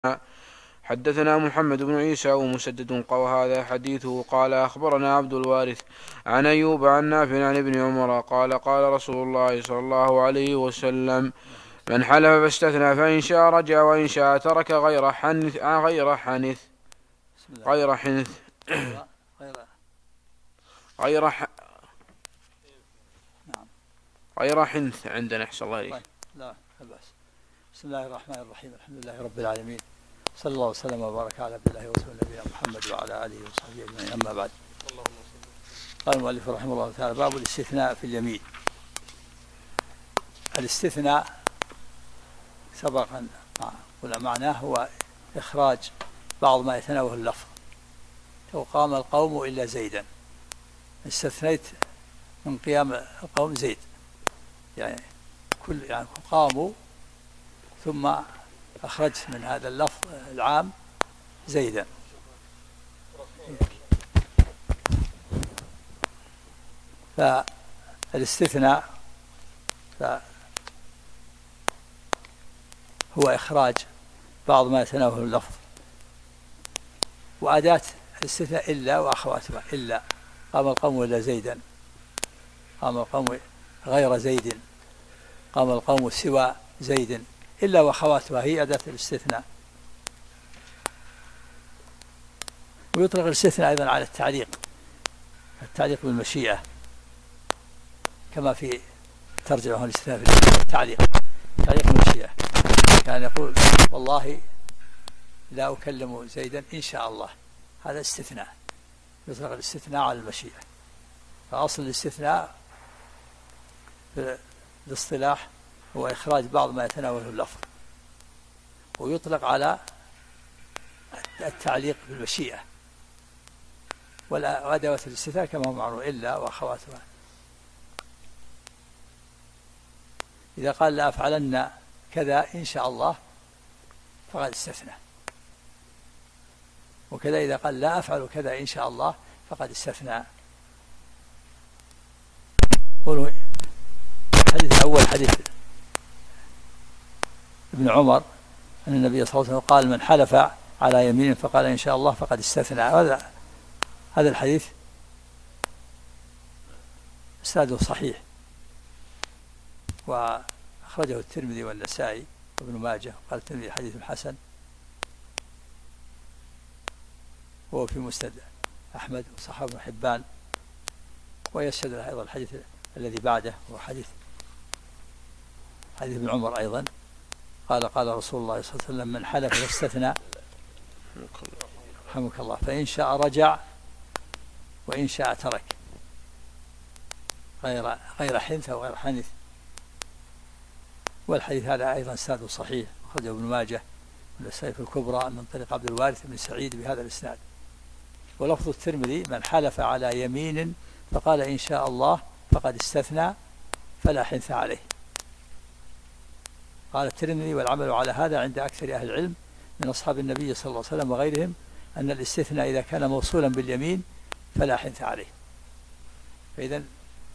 حدثنا محمد بن عيسى ومسدد وهذا حديثه قال أخبرنا عبد الوارث عن أيوب عن نافع عن ابن عمر قال قال رسول الله صلى الله عليه وسلم: من حلف فاستثنى فإن شاء رجع وإن شاء ترك غير حنث غير حنث عندنا. أحسن الله إليك. لا بأس. بسم الله الرحمن الرحيم. الحمد لله رب العالمين، صلى الله وسلم وبارك على عبد الله ورسوله نبينا محمد وعلى آله وصحبه أجمعين. أما بعد، قال المؤلف رحمه الله تعالى: باب الاستثناء في اليمين. الاستثناء سبقا قلنا معناه هو إخراج بعض ما يتناوله اللفظ. لو قام القوم إلا زيدا، استثنيت من قيام القوم زيد، يعني قاموا ثم أخرجت من هذا اللفظ العام زيدا. فالاستثناء هو إخراج بعض ما يتناوله اللفظ، وأداة الاستثناء إلا وأخواتها. إلا قام القوم إلا زيدا، قام القوم غير زيد، قام القوم سوى زيد، إلا وأخواتها هي أداة الاستثناء. ويطلق الاستثناء أيضا على التعليق بالمشيئة، كما في ترجمة الاستثناء في التعليق بالمشيئة، يعني يقول: والله لا أكلم زيدا إن شاء الله. هذا استثناء، يطلق الاستثناء على المشيئة. فأصل الاستثناء في الاصطلاح هو إخراج بعض ما يتناوله اللفظ، ويطلق على التعليق بالمشيئة. وأدوات الاستثناء كما هو معروف إلا وأخواتها. إذا قال: لا أفعلن كذا إن شاء الله، فقد استثنى. وكذا إذا قال: لا أفعل كذا إن شاء الله، فقد استثنى. قولوا الحديث الأول حديث ابن عمر أن النبي صلى الله عليه وسلم قال: من حلف على يمين فقال إن شاء الله فقد استثنى. هذا الحديث إسناده صحيح، وأخرجه الترمذي والنسائي وابن ماجه، قال الترمذي حديث حسن، وهو في مسند أحمد وصححه ابن حبان. ويشهد أيضا الحديث الذي بعده، هو حديث ابن عمر أيضا، قال رسول الله صلى الله عليه وسلم: من حلف فاستثنى رحمك الله فإن شاء رجع وإن شاء ترك غير حنث أو غير حنث. والحديث هذا أيضا إسناده صحيح، أخرجه ابن ماجه والنسائي في الكبرى من طريق عبد الوارث بن سعيد بهذا الإسناد. ولفظ الترمذي: من حلف على يمين فقال إن شاء الله فقد استثنى فلا حنث عليه. قال الترمذي: والعمل على هذا عند أكثر أهل العلم من أصحاب النبي صلى الله عليه وسلم وغيرهم أن الاستثناء إذا كان موصولا باليمين فلا حنث عليه. فإذا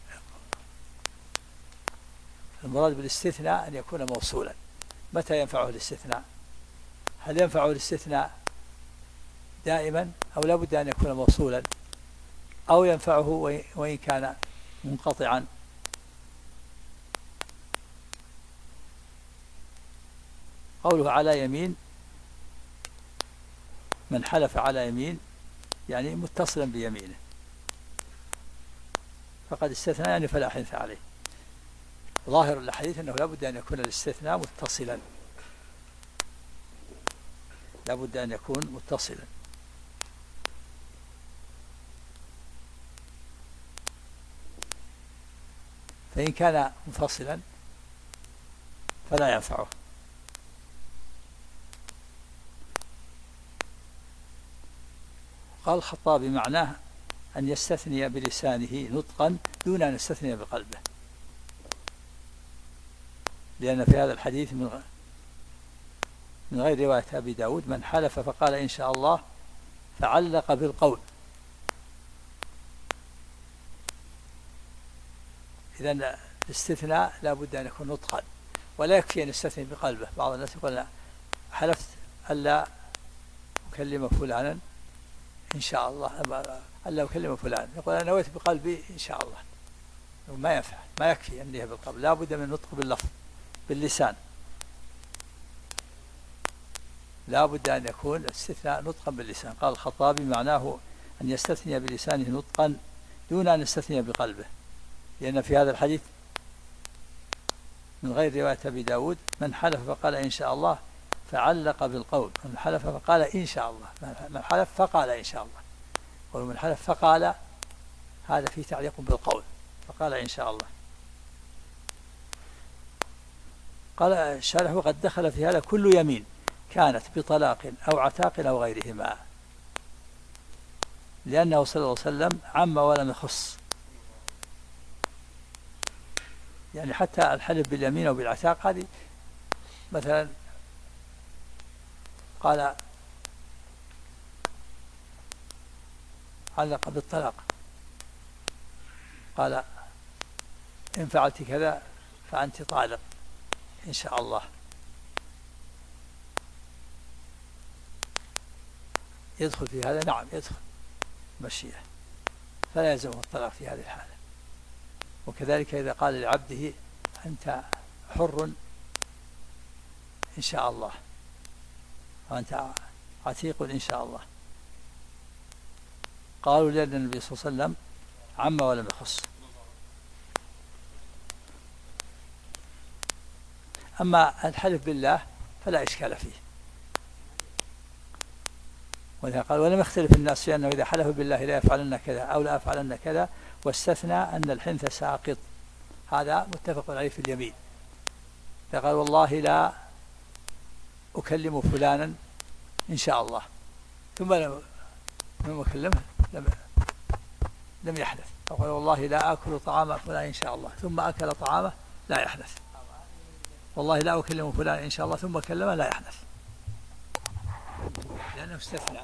المراد بالاستثناء أن يكون موصولا. متى ينفعه الاستثناء؟ هل ينفعه الاستثناء دائما، أو لا بد أن يكون موصولا، أو ينفعه وإن كان منقطعا؟ قوله على يمين: من حلف على يمين يعني متصلا بيمينه، فقد استثنى يعني فلا حنث عليه. ظاهر الحديث أنه لا بد أن يكون الاستثناء متصلا، لا بد أن يكون متصلا. فإن كان منفصلا فلا ينفعه. قال الخطابي: معناه أن يستثني بلسانه نطقا دون أن يستثني بقلبه، لأن في هذا الحديث من غير رواية أبي داود: من حلف فقال إن شاء الله فعلق بالقول. إذن الاستثناء لا بد أن يكون نطقا، ولا يكفي أن يستثني بقلبه. بعض الناس يقول: حلفت ألا أكلم فلانا إن شاء الله، ألا أكلم فلانا، يقول أنا نويت بقلبي إن شاء الله، ما ينفع، ما يكفي أنيه بالقلب، لا بد من النطق باللفظ باللسان، لا بد أن يكون الاستثناء نطقا باللسان. قال الخطابي معناه أن يستثني بلسانه نطقا دون أن يستثني بقلبه، لأن في هذا الحديث من غير رواية أبي داود من حلف فقال إن شاء الله فعلق بالقول، من حلف فقال إن شاء الله، من حلف فقال إن شاء الله، ومن حلف فقال هذا فيه تعليق بالقول، فقال إن شاء الله. قال الشارح وقد دخل في هذا كل يمين كانت بطلاق أو عتاق أو غيرهما، لأنه صلى الله عليه وسلم عم ولم يخص، يعني حتى الحلف باليمين أو بالعتاق هذه مثلا قال علق بالطلاق، قال إن فعلت كذا فأنت طالق إن شاء الله، يدخل في هذا؟ نعم يدخل مشيئة، فلا يلزمه الطلاق في هذه الحالة. وكذلك إذا قال لعبده أنت حر إن شاء الله، وأنت عتيق إن شاء الله، قالوا لأن النبي صلى الله عليه وسلم عم ولم يخص. أما الحلف بالله فلا إشكال فيه، ولذا قال ولم يختلف الناس في أنه إذا حلف بالله لا يفعلن كذا أو لا أفعلن كذا، واستثنى أن الحنث ساقط، هذا متفق عليه في اليمين، فقال والله لا أكلم فلانا إن شاء الله، ثم لم أكلمه لم يحدث، فقال والله لا آكل طعام فلان إن شاء الله، ثم أكل طعامه لا يحدث، والله لا أكلم فلان إن شاء الله ثم كلمه لا يحدث، لأنه استثنى.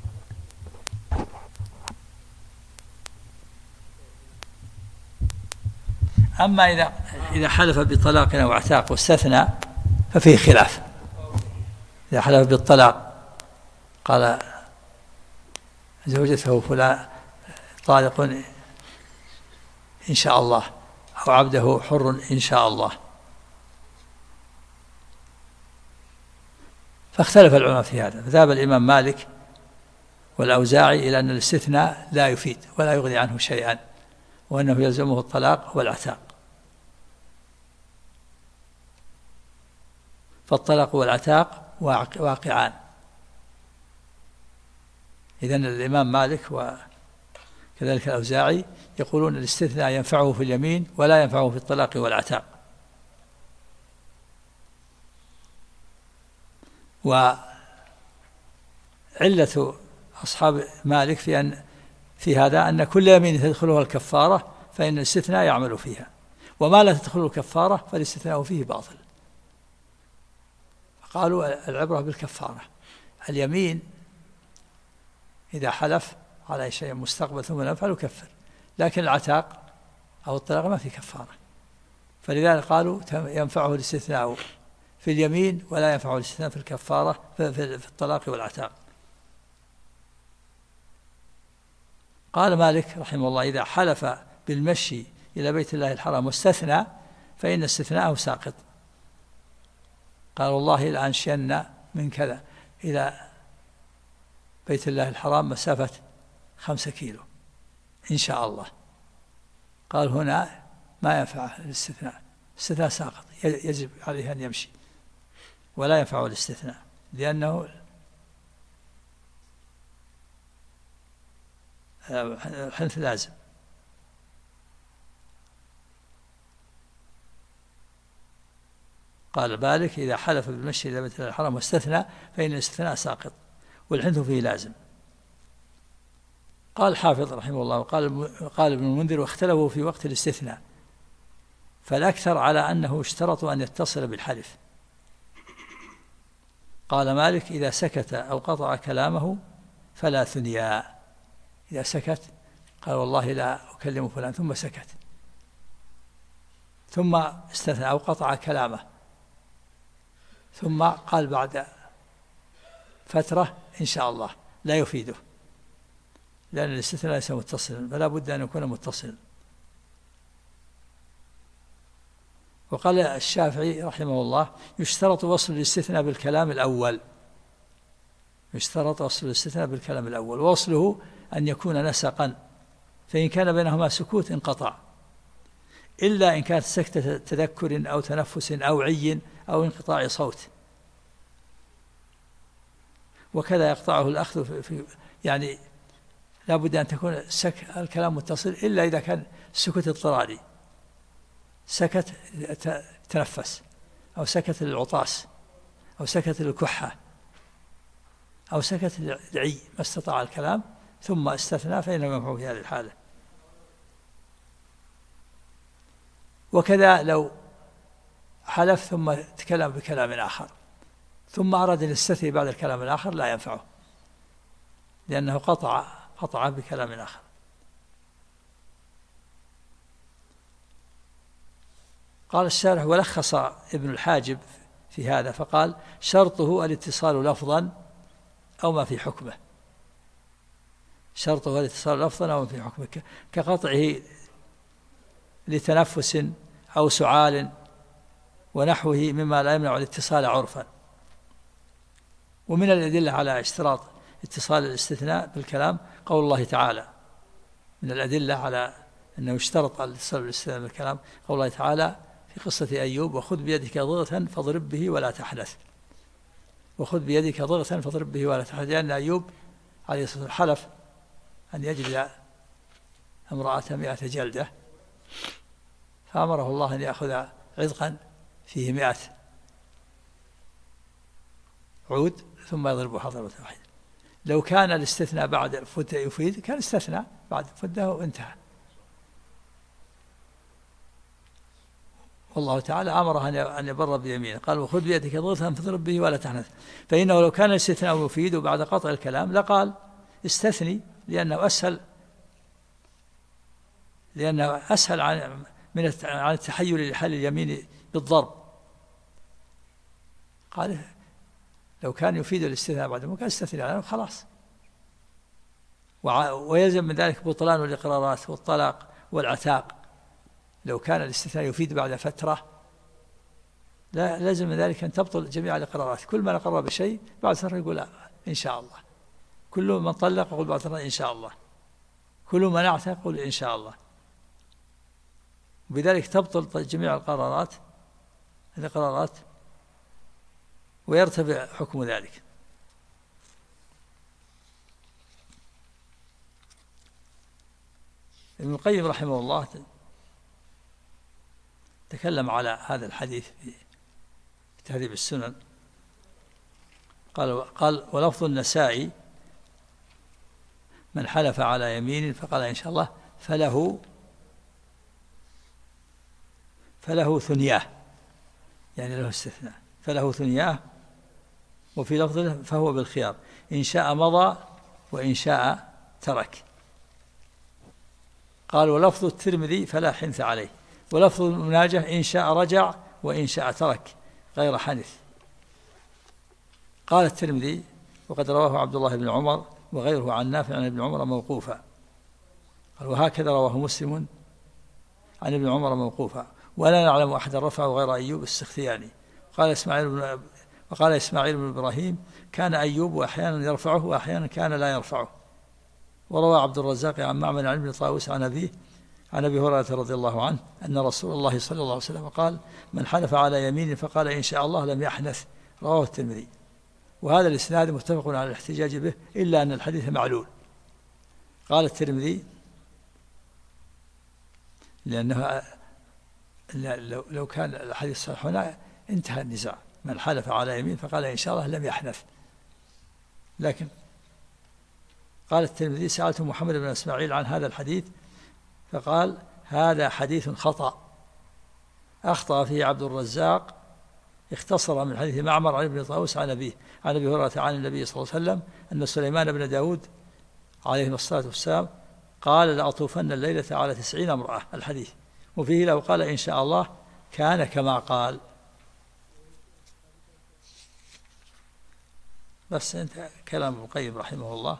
أما إذا حلف بطلاق أو عتاق واستثنى ففيه خلاف. إذا حلف بالطلاق قال زوجته فلان طالق إن شاء الله، أو عبده حر إن شاء الله، فاختلف العلماء في هذا، فذهب الإمام مالك والأوزاعي إلى أن الاستثناء لا يفيد ولا يغني عنه شيئا، وأنه يلزمه الطلاق والعتاق، فالطلاق والعتاق واقعان. إذن الإمام مالك وكذلك الأوزاعي يقولون الاستثناء ينفعه في اليمين ولا ينفعه في الطلاق والعتاق. وعلة أصحاب مالك في هذا أن كل يمين تدخلها الكفارة فإن الاستثناء يعمل فيها، وما لا تدخل الكفارة فالاستثناء فيه باطل، قالوا العبرة بالكفارة. اليمين إذا حلف على شيء مستقبل ثم لم يفعل يكفر، لكن العتاق أو الطلاق ما في كفارة، فلذلك قالوا ينفعه الاستثناء في اليمين ولا ينفعه الاستثناء في الكفارة في الطلاق والعتاق. قال مالك رحمه الله إذا حلف بالمشي إلى بيت الله الحرام واستثنى فإن استثناءه ساقط، قال والله لأنشين من كذا إلى بيت الله الحرام مسافة 5 كيلو إن شاء الله، قال هنا ما ينفع الاستثناء، الاستثناء ساقط، يجب عليه أن يمشي ولا ينفع الاستثناء، لأنه الحنث لازم. قال مالك إذا حلف بالمشي إلى بيت الله الحرام واستثنى فإن الاستثناء ساقط والحنث فيه لازم. قال حافظ رحمه الله قال ابن المنذر واختلفوا في وقت الاستثناء، فالأكثر على أنه اشترطوا أن يتصل بالحلف. قال مالك إذا سكت أو قطع كلامه فلا ثنيا، إذا سكت قال والله لا أكلم فلان ثم سكت ثم استثنى أو قطع كلامه ثم قال بعد فترة إن شاء الله لا يفيده، لأن الاستثناء ليس متصلا، فلا بد أن يكون متصلا. وقال الشافعي رحمه الله: يشترط وصل الاستثناء بالكلام الأول، يشترط وصل الاستثناء بالكلام الأول، ووصله أن يكون نسقا، فإن كان بينهما سكوت انقطع، إلا إن كانت سكتة تذكر أو تنفس أو عي أو انقطاع صوت، وكذا يقطعه الأخذ في يعني لا بد أن تكون الكلام متصل، إلا إذا كان سكوت اضطراري، سكت تنفس أو سكت للعطاس أو سكت للكحة أو سكت العي ما استطاع الكلام ثم استثنى فإنه ينفع في هذه الحالة. وكذا لو حلف ثم تكلم بكلام آخر ثم أراد أن يستثني بعد الكلام الآخر لا ينفعه، لأنه قطع بكلام آخر. قال الشارح: ولخص ابن الحاجب في هذا فقال: شرطه الاتصال لفظا أو ما في حكمه، شرطه الاتصال لفظا أو ما في حكمه، كقطعه لتنفس أو سعال ونحوه مما لا يمنع الاتصال عرفا. ومن الأدلة على اشتراط اتصال الاستثناء بالكلام قول الله تعالى، من الأدلة على أنه اشترط الاتصال بالاستثناء بالكلام قول الله تعالى في قصة أيوب: وخذ بيدك ضغثا فاضرب به ولا تحنث، وخذ بيدك ضغثا فاضرب به ولا تحنث، لأن أيوب عليه الصلاة والسلام حلف أن يجلد امرأة 100 جلدة، فأمره الله أن يأخذ عذقا فيه 100 عود ثم يضربه ضربة واحدة. لو كان الاستثناء بعد فدة يفيد كان استثناء بعد فدة وانتهى. والله تعالى أمره أن يبر بيمينه، قال: وخذ بيدك ضغثا فاضرب به ولا تحنث، فإنه لو كان الاستثناء يفيد بعد قطع الكلام لقال استثني، لأنه أسهل عن التحيل لحل اليمين بالضرب. قال: لو كان يفيد الاستثناء بعد ما كان استثني على خلاص. ويلزم من ذلك بطلان الإقرارات والطلاق والعتاق. لو كان الاستثناء يفيد بعد فترة لا لازم من ذلك أن تبطل جميع الإقرارات. كل من أقر بشيء بعد فترة يقول إن شاء الله، كل من طلق يقول بعد فترة إن شاء الله، كل من اعتق يقول إن شاء الله، وبذلك تبطل جميع الإقرارات ويرتفع حكم ذلك. ابن القيم رحمه الله تكلم على هذا الحديث في تهذيب السنن، قال: ولفظ النسائي: من حلف على يمين فقال إن شاء الله فله ثنياه، يعني له استثناء، فله ثنياه. وفي لفظه: فهو بالخيار، إن شاء مضى وإن شاء ترك. قال: ولفظ الترمذي: فلا حنث عليه. ولفظ المناجة: إن شاء رجع وإن شاء ترك غير حنث. قال الترمذي: وقد رواه عبد الله بن عمر وغيره عن نافع عن ابن عمر موقوفا. قال: وهكذا رواه مسلم عن ابن عمر موقوفا، ولا نعلم أحد رفعه غير أيوب السختياني. وقال إسماعيل بن إبراهيم: كان أيوب أحيانا يرفعه وأحيانا كان لا يرفعه. وروى عبد الرزاق عن معمر عن ابن طاووس عن أبيه عن أبي هريرة رضي الله عنه أن رسول الله صلى الله عليه وسلم قال: من حلف على يمين فقال إن شاء الله لم يحنث. رواه الترمذي. وهذا الإسناد متفق على الاحتجاج به، إلا أن الحديث معلول. قال الترمذي: لأنه لو كان الحديث صحيح هنا انتهى النزاع، من حلف على يمين فقال إن شاء الله لم يحنث. لكن قال الترمذي: سألت محمد بن إسماعيل عن هذا الحديث فقال: هذا حديث خطأ أخطأ فيه عبد الرزاق، اختصر من حديث معمر عن ابن طاووس عن أبيه عن أبي هريرة عن النبي صلى الله عليه وسلم أن سليمان بن داود عليه الصلاة والسلام قال: لأطوفن الليلة على 90 امرأة. الحديث. وفيه لو قال إن شاء الله كان كما قال. بس أنت كلام ابن القيم رحمه الله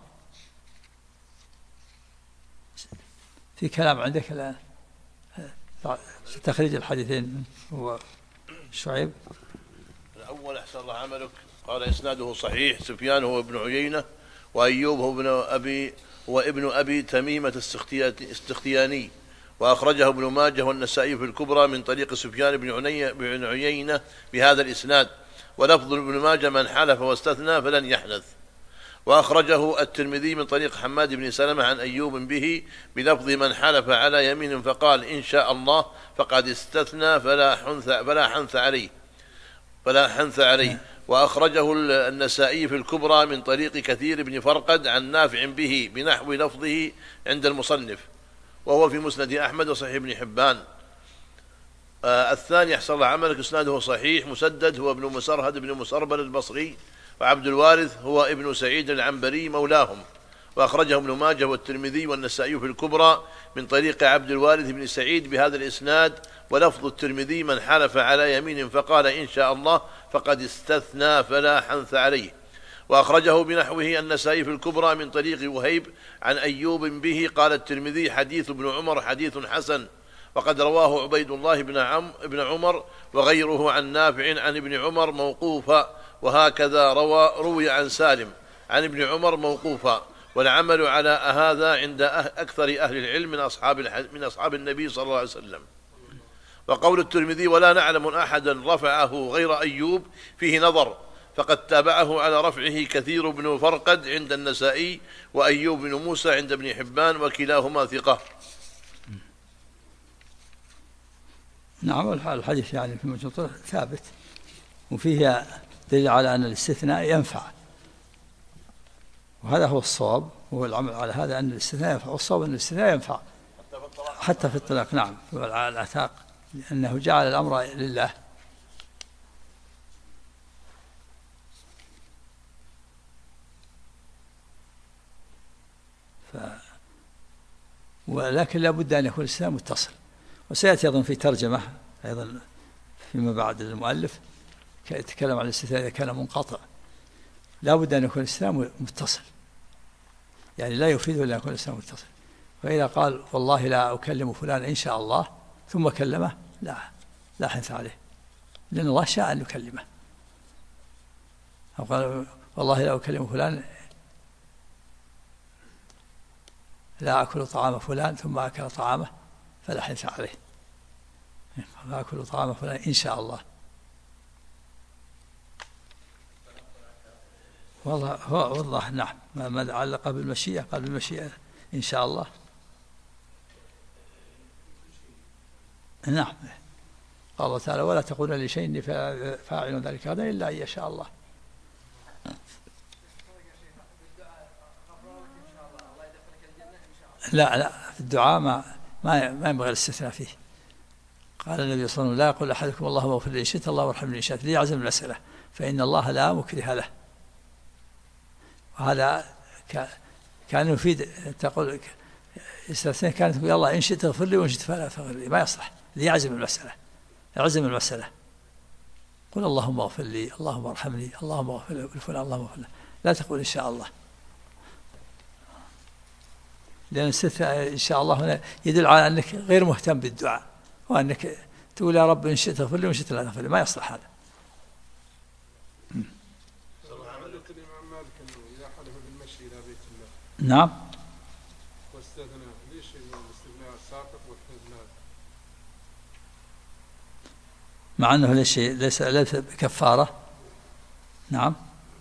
في كلام عندك الآن تخريج الحديثين هو شعيب. الأول أحسن الله عملك، قال إسناده صحيح. سفيان هو ابن عيينة، وأيوب هو ابن أبي تميمة السختياني، وأخرجه ابن ماجه والنسائي في الكبرى من طريق سفيان بن عيينة بهذا الإسناد، ولفظ ابن ماجه من حلف واستثنى فلن يحنث. وأخرجه الترمذي من طريق حماد بن سلمة عن أيوب به بلفظ من حلف على يمين فقال إن شاء الله فقد استثنى فلا حنث عليه. وأخرجه النسائي في الكبرى من طريق كثير بن فرقد عن نافع به بنحو لفظه عند المصنف، وهو في مسند أحمد وصحيح ابن حبان. الثاني أحسن الله عملك، إسناده صحيح. مسدد هو ابن مسرهد بن مسربل البصري، وعبد الوارث هو ابن سعيد العنبري مولاهم، وأخرجه ابن ماجه والترمذي والنسائي في الكبرى من طريق عبد الوارث بن سعيد بهذا الإسناد، ولفظ الترمذي من حلف على يمين فقال إن شاء الله فقد استثنى فلا حنث عليه. وأخرجه بنحوه النسائي في الكبرى من طريق وهيب عن أيوب به. قال الترمذي حديث ابن عمر حديث حسن، وقد رواه عبيد الله بن عمر وغيره عن نافع عن ابن عمر موقوفا، وهكذا روي عن سالم عن ابن عمر موقوفا. والعمل على هذا عند أكثر أهل العلم من أصحاب النبي صلى الله عليه وسلم. وقول الترمذي ولا نعلم أحدا رفعه غير أيوب فيه نظر، فقد تابعه على رفعه كثير بن فرقد عند النسائي، وأيوب بن موسى عند ابن حبان، وكلاهما ثقة. نعم، الحديث يعني في مجموع ثابت، وفيه دليل على أن الاستثناء ينفع، وهذا هو الصواب، هو العمل على هذا أن الاستثناء ينفع، والصواب أن الاستثناء ينفع حتى في الطلاق. نعم، على العتاق، لأنه جعل الأمر لله. ولكن لا بد أن يكون الاستثناء متصل، وسيأتي أيضا في ترجمة أيضا فيما بعد المؤلف يتكلم عن الاستثناء إذا كان منقطع، لا بد أن يكون الاستثناء متصل، يعني لا يفيد إلا أن يكون الاستثناء متصل. فإذا قال والله لا أكلم فلان إن شاء الله ثم كلمه، لا حنث عليه، لأن الله شاء أن يكلمه. أو قال والله لا أكلم فلان، لا أكل طعام فلان ثم أكل طعامه فلا حنث عليه، لا أكل طعام فلان إن شاء الله. والله نعم، ما علق بالمشيئة قال بالمشيئة إن شاء الله. نعم، قال الله تعالى ولا تقولن لشيء إني فاعل ذلك هذا إلا أن يشاء الله. لا في الدعاء ما ينبغي الاستثناء فيه. قال النبي صلى الله عليه وسلم لا يقول أحدكم اللهم اغفر لي إن شئت الله وارحمني إن شئت ليعزم المسألة، فإن الله لا مكره له. وهذا كان يفيد تقول استثناء، كانت تقول الله إن شئت اغفر لي وإن شئت فلا تغفر لي، ما يصلح، ليعزم المسألة، يعزم المسألة. قل اللهم اغفر لي، اللهم ارحمني، اللهم اغفر لفلان، اللهم اغفر له، لا تقول إن شاء الله، لأن الاستثناء إن شاء الله هنا يدل على أنك غير مهتم بالدعاء، وأنك تقول يا رب إن شئت اغفر لي وإن شئت لا تغفر لي، ما يصلح هذا. نعم، واستثنى ليش الاستثناء السابق والاستثناء مع أنه ليس بكفارة. نعم،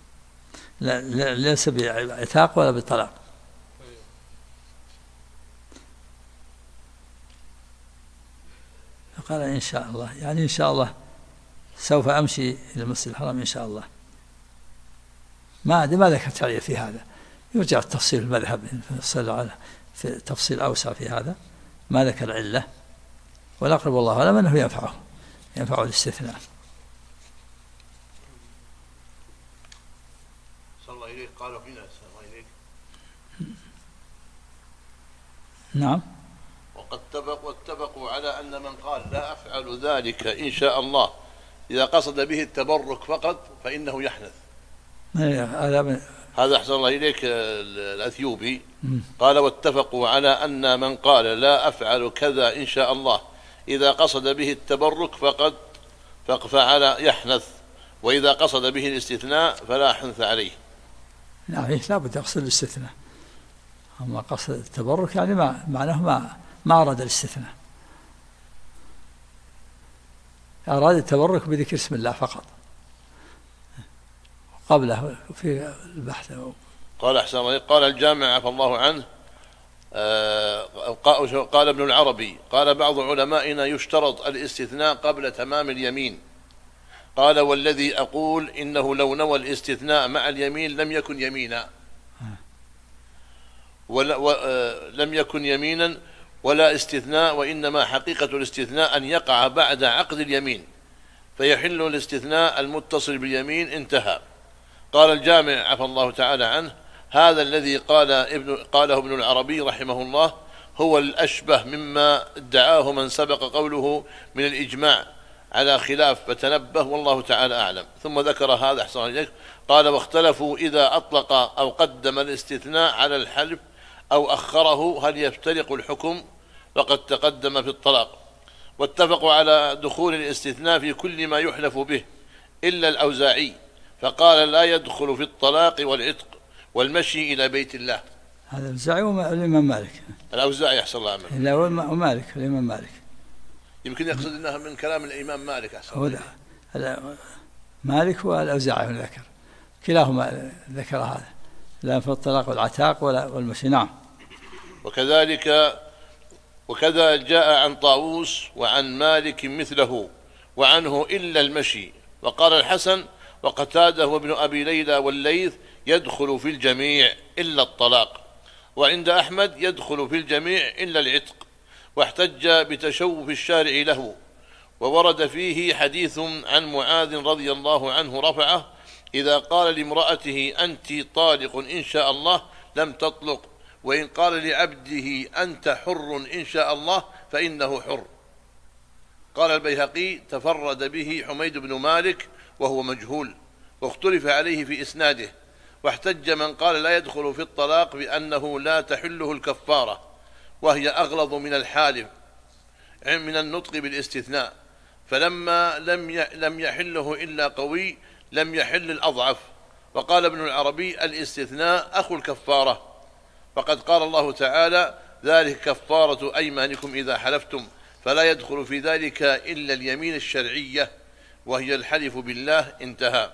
ليس بعتاق ولا بطلاق. فقال إن شاء الله، يعني إن شاء الله سوف أمشي إلى المسجد الحرام إن شاء الله. ما ذكرت تعليل في هذا، يرجع التفصيل المذهب في تفصيل أوسع في هذا، ما ذكر علة، والأقرب والله أعلم أنه ينفع الاستثناء. صلى الله إليك قالوا فينا صلى الله إليك. نعم، واتفقوا على أن من قال لا أفعل ذلك إن شاء الله إذا قصد به التبرك فقط فإنه يحنث، هذا أحسن الله إليك الأثيوبي قال: واتفقوا على أن من قال لا أفعل كذا إن شاء الله إذا قصد به التبرك فعل يحنث، وإذا قصد به الاستثناء فلا حنث عليه. نعم، لا بد يقصد الاستثناء. أما قصد التبرك يعني معناه ما أراد الاستثناء، أراد التبرك بذكر اسم الله فقط قبله في البحث. قال أحسن الله، قال الجامع عفى الله عنه، قال ابن العربي: قال بعض علمائنا يشترط الاستثناء قبل تمام اليمين. قال: والذي أقول إنه لو نوى الاستثناء مع اليمين لم يكن يمينا، لم يكن يمينا ولا استثناء، وإنما حقيقة الاستثناء أن يقع بعد عقد اليمين فيحل الاستثناء المتصل باليمين. قال الجامع عفى الله تعالى عنه: هذا الذي قاله ابن العربي رحمه الله هو الأشبه مما ادعاه من سبق قوله من الإجماع على خلاف، فتنبه والله تعالى أعلم. ثم ذكر هذا أحسن إليك، قال: واختلفوا إذا أطلق أو قدم الاستثناء على الحلف أو أخره هل يفترق الحكم؟ فقد تقدم في الطلاق. واتفقوا على دخول الاستثناء في كل ما يحلف به إلا الأوزاعي، فقال: لا يدخل في الطلاق والعتق والمشي إلى بيت الله. هذا الأوزاعي والإمام مالك. الأوزاعي أحسن الله عنه. لا، ومالك، الإمام مالك. يمكن يقصد أنها من كلام الإمام مالك أحسن. مالك والأوزاعي ذكر، كلاهما ذكر هذا، لا في الطلاق والعتاق والمشي. نعم. وكذا جاء عن طاووس وعن مالك مثله وعنه إلا المشي. وقال الحسن وقتاده وابن أبي ليلى والليث: يدخل في الجميع إلا الطلاق. وعند أحمد: يدخل في الجميع إلا العتق. واحتج بتشوف الشارع له، وورد فيه حديث عن معاذ رضي الله عنه رفعه: إذا قال لامرأته أنت طالق إن شاء الله لم تطلق، وإن قال لعبده أنت حر إن شاء الله فإنه حر. قال البيهقي: تفرد به حميد بن مالك وهو مجهول، واختلف عليه في إسناده. واحتج من قال لا يدخل في الطلاق بأنه لا تحله الكفارة، وهي أغلظ من الحالف من النطق بالاستثناء، فلما لم يحله إلا قوي لم يحل الأضعف. وقال ابن العربي: الاستثناء أخو الكفارة، فقد قال الله تعالى: ذلك كفارة أيمانكم إذا حلفتم، فلا يدخل في ذلك إلا اليمين الشرعية وهي الحلف بالله. انتهى.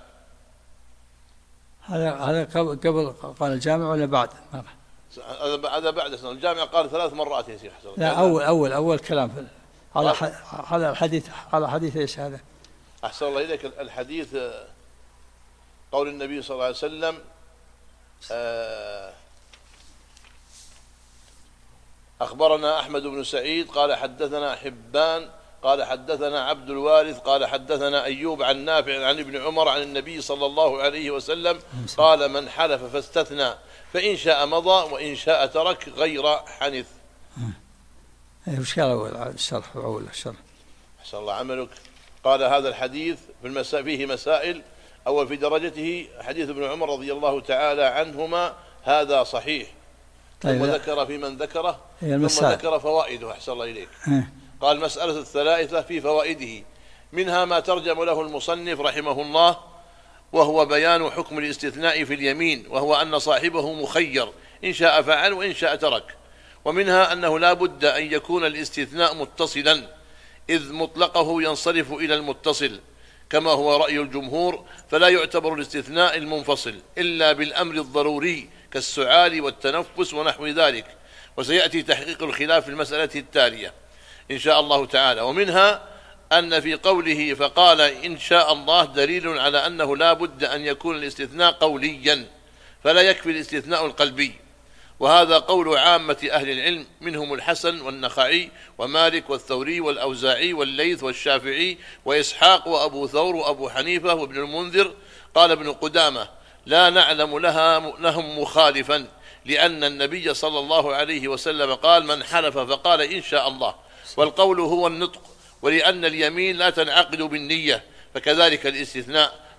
هذا قبل قال الجامع ولا بعد؟ هذا بعد. الجامع قال 3 مرات يا شيخ حسن. لا، أول كلام هذا الحديث. على حديث ايش هذا؟ أحسن الله إليك. الحديث قول النبي صلى الله عليه وسلم: أخبرنا أحمد بن سعيد قال حدثنا حبان قال حدثنا عبد الوارث قال حدثنا أيوب عن نافع عن ابن عمر عن النبي صلى الله عليه وسلم قال: من حلف فاستثنى فإن شاء مضى وإن شاء ترك غير حنث. وش قال الشرح؟ الشرح أحسن الله عملك. قال: هذا الحديث فيه مسائل. أول في درجته حديث ابن عمر رضي الله تعالى عنهما، هذا صحيح. ثم ذكر في من ذكره، ثم ذكر فوائده. أحسن الله إليك. قال: مسألة الثلاثة في فوائده، منها ما ترجم له المصنف رحمه الله، وهو بيان حكم الاستثناء في اليمين، وهو أن صاحبه مخير إن شاء فعل وإن شاء ترك. ومنها أنه لا بد أن يكون الاستثناء متصلا، إذ مطلقه ينصرف إلى المتصل كما هو رأي الجمهور، فلا يعتبر الاستثناء المنفصل إلا بالأمر الضروري كالسعال والتنفس ونحو ذلك. وسيأتي تحقيق الخلاف في المسألة التالية إن شاء الله تعالى. ومنها أن في قوله فقال إن شاء الله دليل على أنه لا بد أن يكون الاستثناء قوليا، فلا يكفي الاستثناء القلبي، وهذا قول عامة أهل العلم منهم الحسن والنخعي ومالك والثوري والأوزاعي والليث والشافعي وإسحاق وأبو ثور وأبو حنيفة وابن المنذر. قال ابن قدامة: لا نعلم لهم مخالفا، لأن النبي صلى الله عليه وسلم قال: من حلف فقال إن شاء الله، والقول هو النطق، ولأن اليمين لا تنعقد بالنية، فكذلك الاستثناء.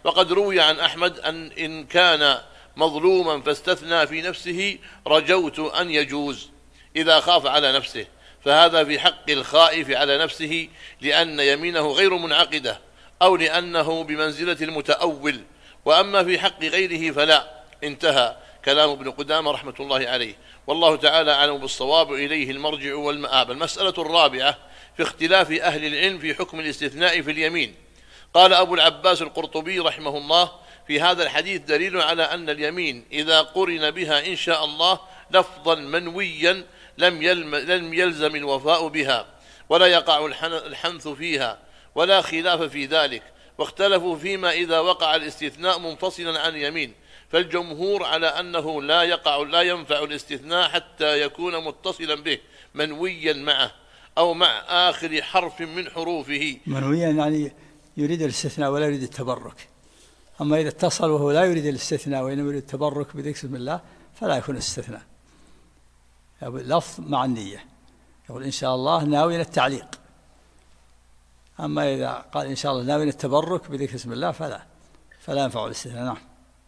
وقد روي عن أحمد إن كان مظلوما فاستثنى في نفسه رجوت أن يجوز إذا خاف على نفسه، فهذا في حق الخائف على نفسه لأن يمينه غير منعقدة أو لأنه بمنزلة المتأول، وأما في حق غيره فلا. انتهى كلام ابن قدامة رحمة الله عليه، والله تعالى أعلم بالصواب، إليه المرجع والمآب. المسألة الرابعة في اختلاف أهل العلم في حكم الاستثناء في اليمين. قال أبو العباس القرطبي رحمه الله: في هذا الحديث دليل على أن اليمين إذا قرن بها إن شاء الله لفظا منويا لم يلزم الوفاء بها ولا يقع الحنث فيها ولا خلاف في ذلك. واختلفوا فيما إذا وقع الاستثناء منفصلا عن اليمين، فالجمهور على أنه لا ينفع الاستثناء حتى يكون متصلا به منويا معه أو مع آخر حرف من حروفه. منويا يعني يريد الاستثناء ولا يريد التبرك. أما إذا اتصل وهو لا يريد الاستثناء وإنما يريد التبرك بذكر اسم الله فلا يكون استثناء. لفظ مع النية، يقول إن شاء الله ناوي التعليق. أما إذا قال إن شاء الله ناوي التبرك بذكر اسم الله فلا ينفع الاستثناء. نعم.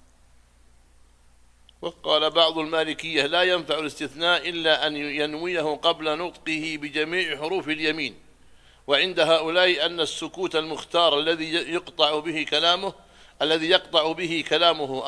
وقال بعض المالكية: لا ينفع الاستثناء إلا أن ينويه قبل نطقه بجميع حروف اليمين. وعند هؤلاء أن السكوت المختار الذي يقطع به كلامه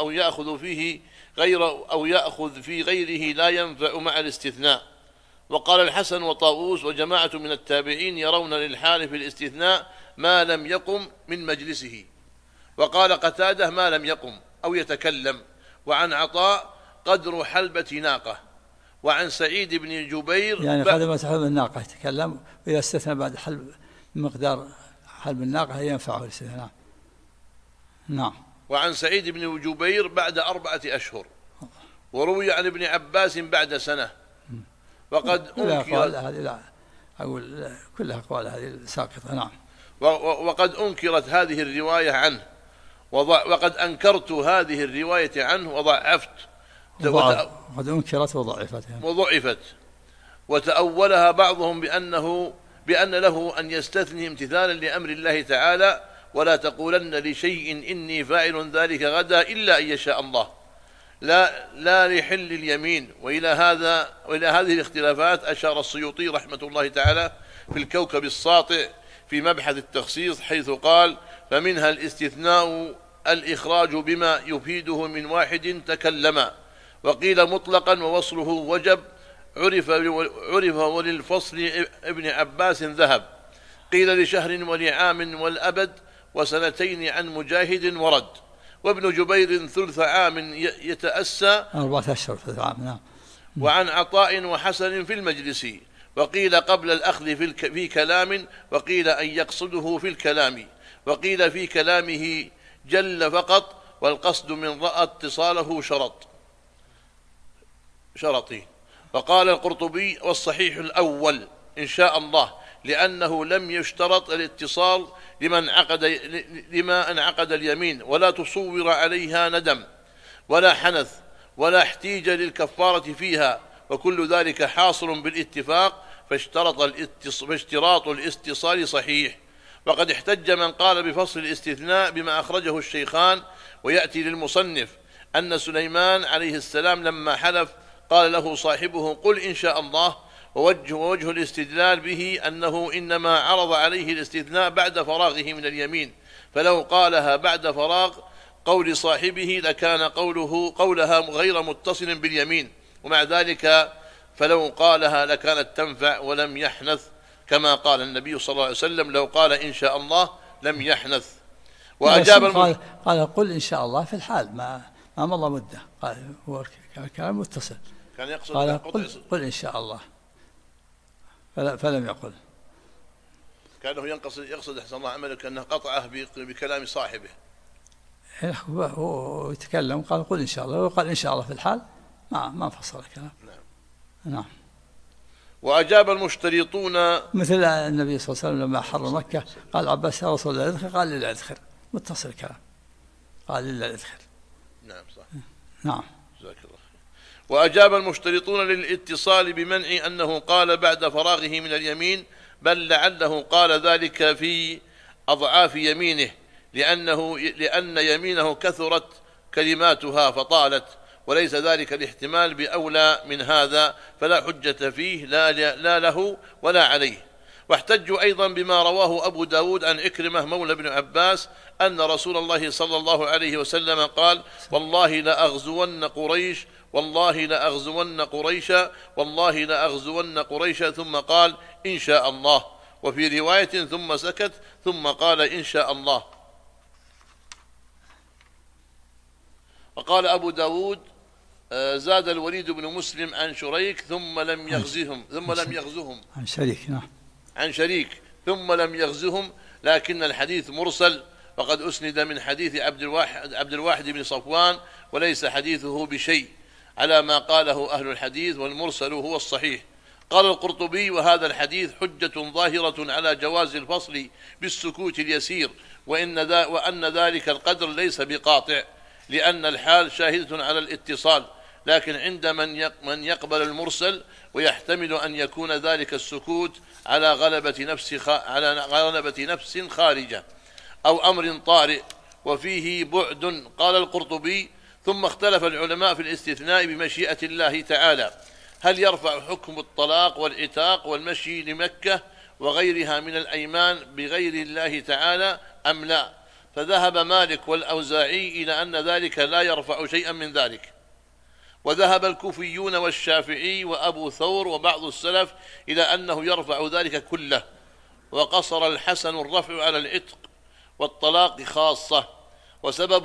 أو يأخذ في غيره لا ينفع مع الاستثناء. وقال الحسن وطاووس وجماعة من التابعين يرون للحالف الاستثناء ما لم يقم من مجلسه. وقال قتادة: ما لم يقم أو يتكلم. وعن عطاء: قدر حلبة ناقة. وعن سعيد بن جبير يعني قدر ما تحلب الناقة يتكلم، وإذا استثنى بعد حلب مقدار حلب الناقة ينفعه الاستثناء. نعم. وعن سعيد بن جبير بعد 4 أشهر. وروي عن ابن عباس بعد سنة. وقد كلها أقوال هذه ساقطة. نعم. وقد أنكرت هذه الرواية عنه وقد أنكرت هذه الرواية عنه وضعفت. وقد أنكرت وضعفت. وتأولها بعضهم بأن له أن يستثني امتثالا لأمر الله تعالى: ولا تقولن لشيء إني فاعل ذلك غدا إلا أن يشاء الله، لا لحل اليمين. وإلى هذه الاختلافات أشار السيوطي رحمة الله تعالى في الكوكب الساطع في مبحث التخصيص، حيث قال: فمنها الاستثناء الإخراج بما يفيده من واحد تكلم. وقيل مطلقا ووصله وجب، عرف وللفصل ابن عباس ذهب. قيل لشهر ولعام والأبد وسنتين عن مجاهد ورد. وابن جبير 3 عام يتأسى 4 أشهر 3 عام. نعم. وعن عطاء وحسن في المجلس. وقيل قبل الأخذ في كلام، وقيل أن يقصده في الكلام، وقيل في كلامه جل فقط، والقصد من رأى اتصاله شرطي. وقال القرطبي: والصحيح الأول إن شاء الله، لأنه لم يشترط الاتصال لما انعقد اليمين، ولا تصور عليها ندم ولا حنث ولا احتيج للكفارة فيها، وكل ذلك حاصل بالاتفاق، فاشتراط الاتصال صحيح. وقد احتج من قال بفصل الاستثناء بما أخرجه الشيخان. ويأتي للمصنف أن سليمان عليه السلام لما حلف قال له صاحبه: قل إن شاء الله. ووجه الاستدلال به أنه إنما عرض عليه الاستثناء بعد فراغه من اليمين، فلو قالها بعد فراغ قول صاحبه لكان قولها غير متصل باليمين، ومع ذلك فلو قالها لكانت تنفع ولم يحنث، كما قال النبي صلى الله عليه وسلم: لو قال إن شاء الله لم يحنث. وأجاب قال قل إن شاء الله في الحال ما مضى مدة، قال هو كلام متصل، كان يقصد قال قل إن شاء الله فلم يقل، كأنه يقصد أحسن الله عملك أنه قطعه بكلام صاحبه. هو يتكلم قال قل إن شاء الله، وقال إن شاء الله في الحال ما فصل الكلام. نعم. وأجاب المشترطون مثل النبي صلى الله عليه وسلم لما حر مكة قال عباس: يا رسول الله ادخل، قال لله ادخل، متصل الكلام، قال لله ادخل. نعم صح. نعم. جزاك الله خير. وأجاب المشترطون للاتصال بمنع أنه قال بعد فراغه من اليمين، بل لعله قال ذلك في أضعاف يمينه، لأن يمينه كثرت كلماتها فطالت، وليس ذلك الاحتمال بأولى من هذا، فلا حجة فيه لا له ولا عليه. واحتجوا أيضا بما رواه أبو داود عن إكرمة مولى بن عباس أن رسول الله صلى الله عليه وسلم قال: والله لأغزون قريش، والله لأغزون قريشا، والله لأغزون قريشا، ثم قال: إن شاء الله. وفي رواية: ثم سكت ثم قال: إن شاء الله. وقال أبو داود: زاد الوليد بن مسلم عن شريك ثم لم يغزهم عن شريك، نعم، عن شريك ثم لم يغزهم، لكن الحديث مرسل، وقد أسند من حديث عبد الواحد بن صفوان، وليس حديثه بشيء، على ما قاله أهل الحديث، والمرسل هو الصحيح. قال القرطبي: وهذا الحديث حجة ظاهرة على جواز الفصل بالسكوت اليسير، وأن ذلك القدر ليس بقاطع، لأن الحال شاهدة على الاتصال، لكن عند من يقبل المرسل ويحتمل أن يكون ذلك السكوت على غلبة نفس خارجة أو أمر طارئ وفيه بعد. قال القرطبي: ثم اختلف العلماء في الاستثناء بمشيئة الله تعالى، هل يرفع حكم الطلاق والعتاق والمشي لمكة وغيرها من الأيمان بغير الله تعالى أم لا؟ فذهب مالك والأوزاعي إلى أن ذلك لا يرفع شيئا من ذلك، وذهب الكوفيون والشافعي وأبو ثور وبعض السلف إلى أنه يرفع ذلك كله، وقصر الحسن الرفع على العتق والطلاق خاصة. وسبب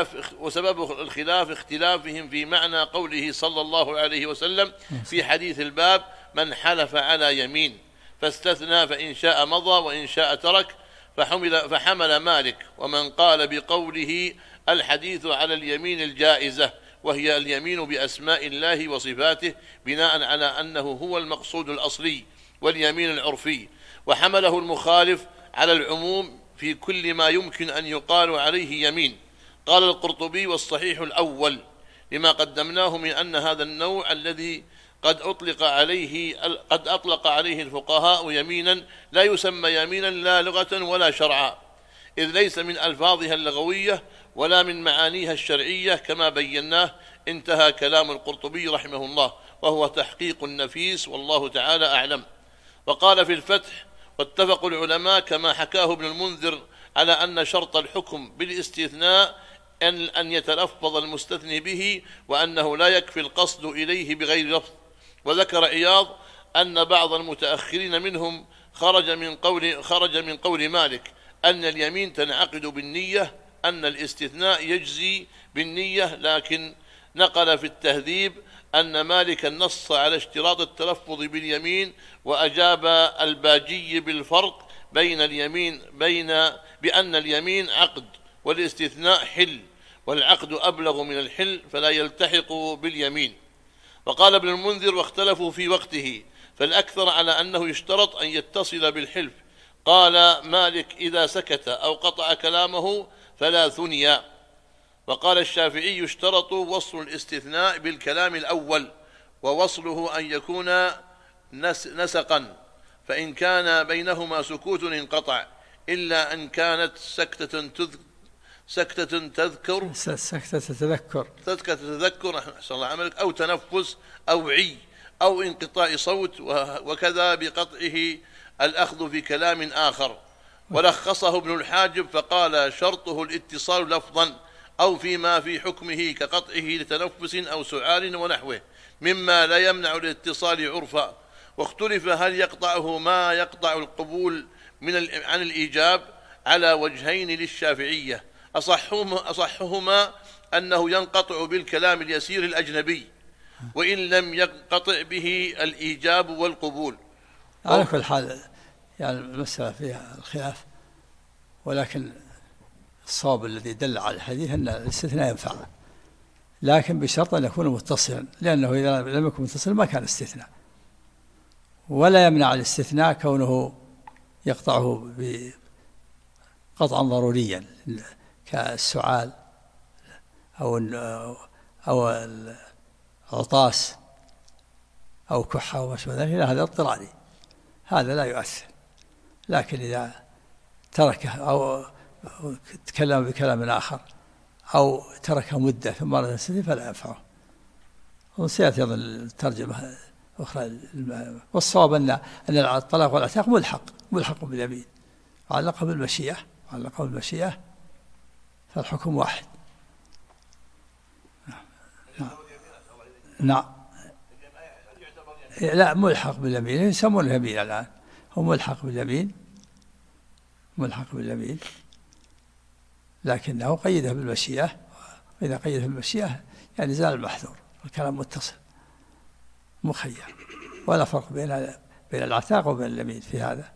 الخلاف اختلافهم في معنى قوله صلى الله عليه وسلم في حديث الباب: من حلف على يمين فاستثنى فإن شاء مضى وإن شاء ترك، فحمل مالك ومن قال بقوله الحديث على اليمين الجائزة، وهي اليمين بأسماء الله وصفاته، بناء على أنه هو المقصود الأصلي واليمين العرفي. وحمله المخالف على العموم في كل ما يمكن أن يقال عليه يمين. قال القرطبي: والصحيح الأول لما قدمناه من أن هذا النوع الذي قد أطلق عليه الفقهاء يمينا لا يسمى يمينا لا لغة ولا شرعا، إذ ليس من ألفاظها اللغوية ولا من معانيها الشرعية كما بيناه. انتهى كلام القرطبي رحمه الله، وهو تحقيق نفيس، والله تعالى أعلم. وقال في الفتح: واتفق العلماء كما حكاه ابن المنذر على أن شرط الحكم بالاستثناء أن يتلفظ المستثني به، وأنه لا يكفي القصد إليه بغير لفظ. وذكر عياض أن بعض المتأخرين منهم خرج من قول مالك أن اليمين تنعقد بالنية، أن الاستثناء يجزي بالنية، لكن نقل في التهذيب أن مالك نص على اشتراط التلفظ باليمين، وأجاب الباجي بالفرق بين بأن اليمين عقد والاستثناء حل، والعقد أبلغ من الحل فلا يلتحق باليمين. وقال ابن المنذر: واختلفوا في وقته، فالأكثر على أنه يشترط أن يتصل بالحلف. قال مالك: إذا سكت أو قطع كلامه فلا ثنيا. وقال الشافعي: يشترط وصل الاستثناء بالكلام الأول، ووصله أن يكون نسقا، فإن كان بينهما سكوت انقطع، إلا أن كانت سكتة تذكر أحسن الله عملك، أو تنفس أو عي أو انقطاع صوت، وكذا بقطعه الأخذ في كلام آخر. ولخصه ابن الحاجب فقال: شرطه الاتصال لفظا أو فيما في حكمه كقطعه لتنفس أو سعال ونحوه مما لا يمنع الاتصال عرفا. واختلف هل يقطعه ما يقطع القبول عن الإيجاب على وجهين للشافعية، أصحهما أنه ينقطع بالكلام اليسير الأجنبي، وإن لم ينقطع به الإيجاب والقبول. على كل حال يعني المسألة فيها الخلاف، ولكن الصواب الذي دل على الحديث أن الاستثناء ينفع، لكن بشرط أن يكون متصلا، لأنه إذا لم يكن متصلا ما كان استثناء. ولا يمنع الاستثناء كونه يقطعه بقطعا ضروريا كالسعال أو العطاس أو كحة أو ما شابه ذلك، هذا اضطراري، هذا لا يؤثر. لكن إذا تركه أو تكلم بكلام آخر أو ترك مدة ثم أراد يستثني فلا ينفعه. وسيأتي أيضا الترجمة أخرى. والصواب أن الطلاق والعتاق ملحق باليمين، وعلق بالمشيئة فالحكم واحد. نعم. لا، ملحق باليمين، يسمونه يمين الآن، هو ملحق باليمين لكنه قيده بالمشيئة، وإذا قيده بالمشيئة يعني زال المحذور، الكلام متصل مخير، ولا فرق بين العتاق وبين اليمين في هذا،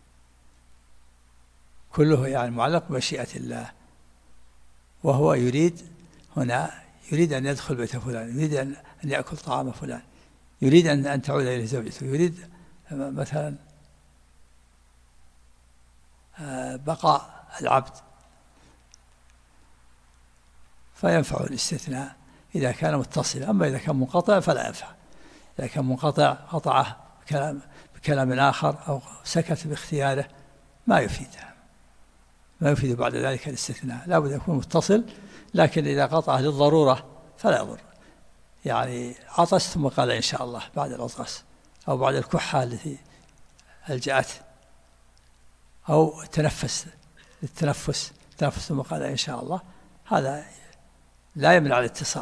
كله يعني معلق بمشيئة الله. وهو يريد أن يدخل بيت فلان، يريد أن يأكل طعام فلان، يريد أن تعود إلى زوجته، يريد مثلا بقاء العبد، فينفع الاستثناء إذا كان متصلا. أما إذا كان منقطع فلا ينفع. إذا كان منقطع قطعه بكلام آخر أو سكت باختياره ما يفيد بعد ذلك الاستثناء، لا بد يكون متصل. لكن إذا قطعه للضرورة فلا يضر، يعني عطس ثم قال إن شاء الله بعد العطس، أو بعد الكحة التي ألجأته، أو التنفس ثم قال إن شاء الله، هذا لا يمنع الاتصال.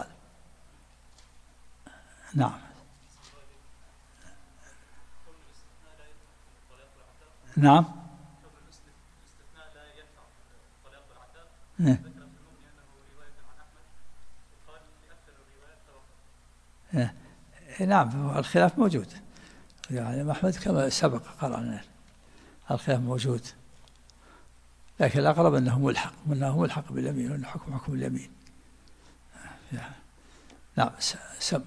نعم. نعم. نعم، الخلاف موجود، يعني أحمد كما سبق قرأنا الخلاف موجود، لكن الأقرب أنه ملحق باليمين، وأنه حكم اليمين. نعم. سم.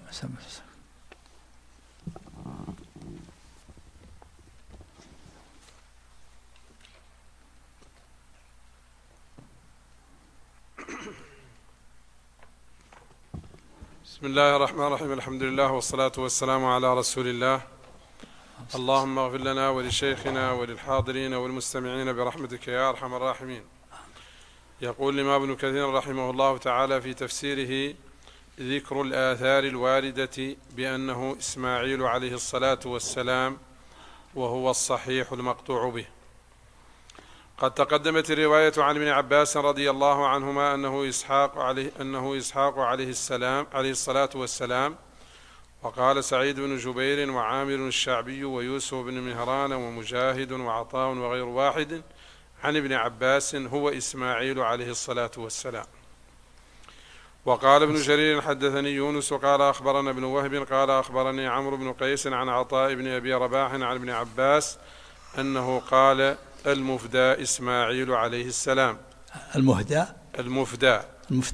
بسم الله الرحمن الرحيم. الحمد لله والصلاة والسلام على رسول الله. اللهم اغفر لنا ولشيخنا وللحاضرين والمستمعين برحمتك يا أرحم الراحمين. يقول الإمام ابن كثير رحمه الله تعالى في تفسيره: ذكر الآثار الواردة بأنه إسماعيل عليه الصلاة والسلام، وهو الصحيح المقطوع به. قد تقدمت الرواية عن ابن عباس رضي الله عنهما أنه إسحاق عليه الصلاة والسلام. وقال سعيد بن جبير وعامر الشعبي ويوسف بن مهران ومجاهد وعطاء وغير واحد عن ابن عباس هو إسماعيل عليه الصلاة والسلام. وقال ابن جرير حدثني يونس قال أخبرنا ابن وهب قال أخبرني عمرو بن قيس عن عطاء بن أبي رباح عن ابن عباس أنه قال: المفدى إسماعيل عليه السلام. المفدى.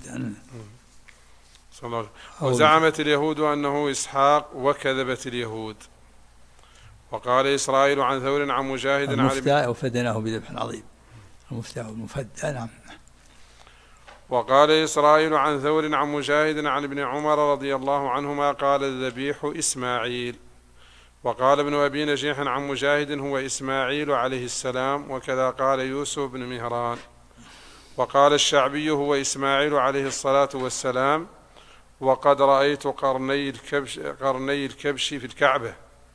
وزعمت اليهود أنه إسحاق وكذبت اليهود. وقال إسرائيل عن ثور عن مجاهد عن المفدى وفدناه بذبح عظيم. المفدى والمفدى. نعم. وقال إسرائيل عن ثور عن مجاهد عن ابن عمر رضي الله عنهما قال: الذبيح إسماعيل. وقال ابن أبي نجيح عن مجاهد هو إسماعيل عليه السلام، وكذا قال يوسف بن مهران. وقال الشعبي هو إسماعيل عليه الصلاة والسلام، وقد رأيت قرني الكبش في الكعبة.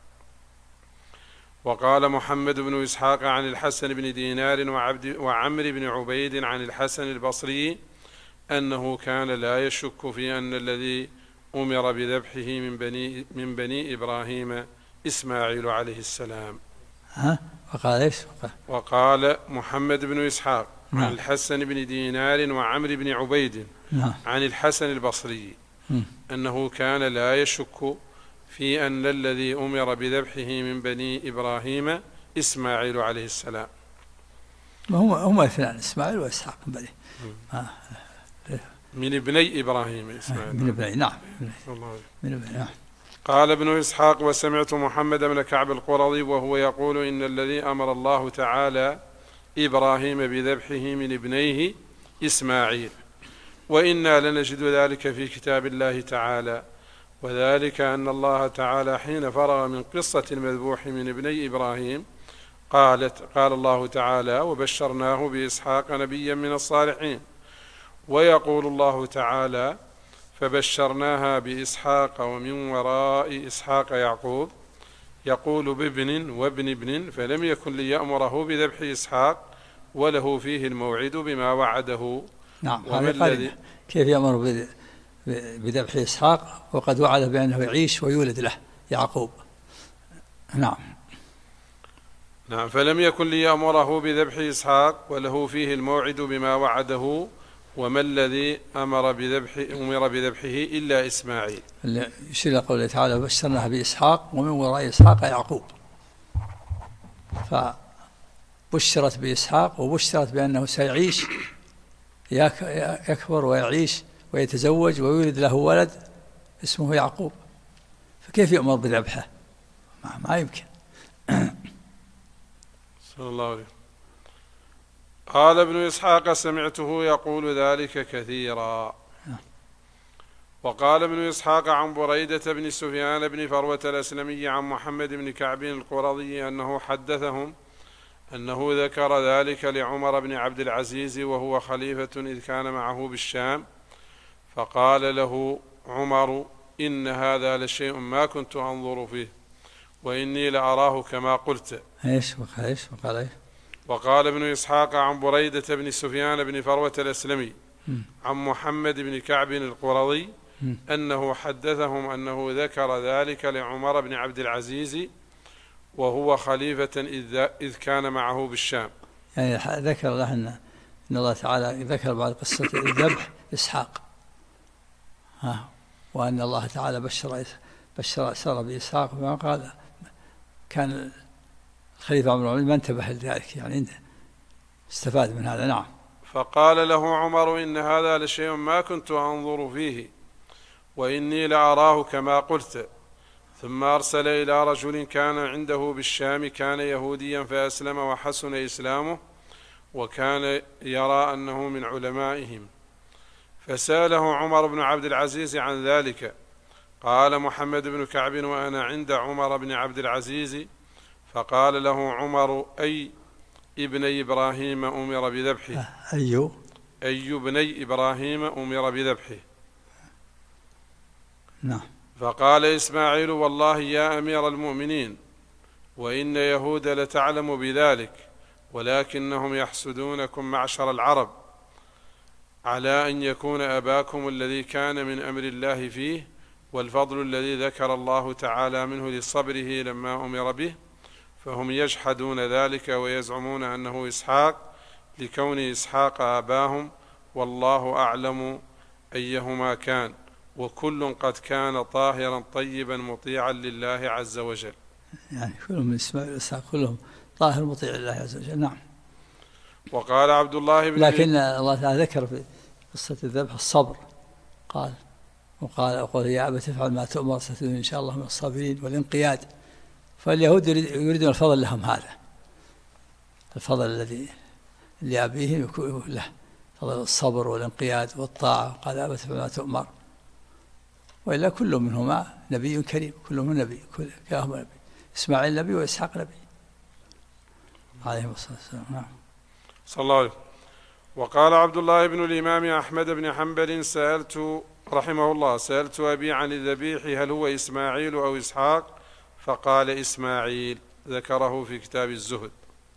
وقال محمد بن إسحاق عن الحسن بن دينار وعمر بن عبيد عن الحسن البصري أنه كان لا يشك في أن الذي أمر بذبحه من بني إبراهيم إسماعيل عليه السلام. وقال إيش؟ وقال محمد بن إسحاق عن الحسن بن دينار وعمر بن عبيد عن الحسن البصري أنه كان لا يشك في أن الذي أمر بذبحه من بني إبراهيم إسماعيل عليه السلام. هما اثنان، إسماعيل وإسحاق من ابني إبراهيم إسماعيل. من ابني. نعم. من ابني. نعم. قال ابن إسحاق: وسمعت محمد بن كعب القرظي وهو يقول: إن الذي أمر الله تعالى إبراهيم بذبحه من ابنيه إسماعيل، وإنا لنجد ذلك في كتاب الله تعالى، وذلك أن الله تعالى حين فرغ من قصة المذبوح من ابني إبراهيم قال الله تعالى: وبشرناه بإسحاق نبيا من الصالحين. ويقول الله تعالى: فبشرناها بإسحاق ومن وراء إسحاق يعقوب، يقول بابن وابن ابن، فلم يكن ليأمره بذبح إسحاق وله فيه الموعد بما وعده. نعم، هذا كيف يأمر بذبح إسحاق وقد وعد بأنه يعيش ويولد له يعقوب. نعم. فلم يكن ليأمره بذبح إسحاق وله فيه الموعد بما وعده. وما الذي أمر بذبحه إلا إسماعيل. يشير قوله تعالى: بشرناها بإسحاق ومن وراء إسحاق يعقوب. فبشرت بإسحاق وبشرت بأنه سيعيش، يكبر ويعيش ويتزوج ويولد له ولد اسمه يعقوب، فكيف يؤمر بذبحه؟ ما يمكن. صلى الله عليه. قال ابن إسحاق: سمعته يقول ذلك كثيرا. وقال ابن إسحاق عن بريدة بن سفيان بن فروة الأسلمي عن محمد بن كعب القرظي أنه حدثهم أنه ذكر ذلك لعمر بن عبد العزيز وهو خليفة إذ كان معه بالشام، فقال له عمر: إن هذا لشيء ما كنت أنظر فيه وإني لأراه كما قلت. وقال ابن إسحاق عن بريدة بن سفيان بن فروة الأسلمي عن محمد بن كعب القرظي أنه حدثهم أنه ذكر ذلك لعمر بن عبد العزيز وهو خليفة إذ كان معه بالشام. يعني ذكر له أن الله تعالى ذكر بعد قصة الذبح إسحاق، وأن الله تعالى بشر بإسحاق، وما قال كان الخليفة عمر ما انتبه لذلك، يعني استفاد من هذا. نعم. فقال له عمر: إن هذا لشيء ما كنت أنظر فيه وإني لأراه كما قلت. ثم أرسل إلى رجل كان عنده بالشام، كان يهوديا فأسلم وحسن إسلامه وكان يرى أنه من علمائهم، فسأله عمر بن عبد العزيز عن ذلك. قال محمد بن كعب: وأنا عند عمر بن عبد العزيز، فقال له عمر: أي ابن إبراهيم أمر بذبحه. أي ابن إبراهيم أمر بذبحه. نعم. فقال إسماعيل: والله يا أمير المؤمنين، وإن يهود لتعلم بذلك، ولكنهم يحسدونكم معشر العرب على أن يكون أباكم الذي كان من أمر الله فيه، والفضل الذي ذكر الله تعالى منه لصبره لما أمر به، فهم يجحدون ذلك ويزعمون أنه إسحاق لكون إسحاق أباهم، والله أعلم أيهما كان، وكل قد كان طاهرا طيبا مطيعا لله عز وجل. يعني كلهم من إسماعيل وإسحاق كلهم طاهر مطيع لله عز وجل. نعم. وقال عبد الله بن، لكن الله تعالى ذكر في قصة الذبح الصبر، وقال يا أبت تفعل ما تؤمر ستجدني إن شاء الله من الصابرين، والانقياد. فاليهود يريدون الفضل لهم، هذا الفضل الذي لأبيهم يكون له فضل الصبر والانقياد والطاعة. قال يا أبت تفعل ما تؤمر، وإلا كل منهما نبي كريم، كلهم نبي، كلاهما نبي، إسماعيل نبي وإسحاق نبي عليهم الصلاة والسلام. نعم. صلى الله عليه وسلم. وقال عبد الله بن الإمام أحمد بن حنبل: رحمه الله: سألت أبي عن الذبيح هل هو إسماعيل أو إسحاق؟ فقال إسماعيل، ذكره في كتاب الزهد.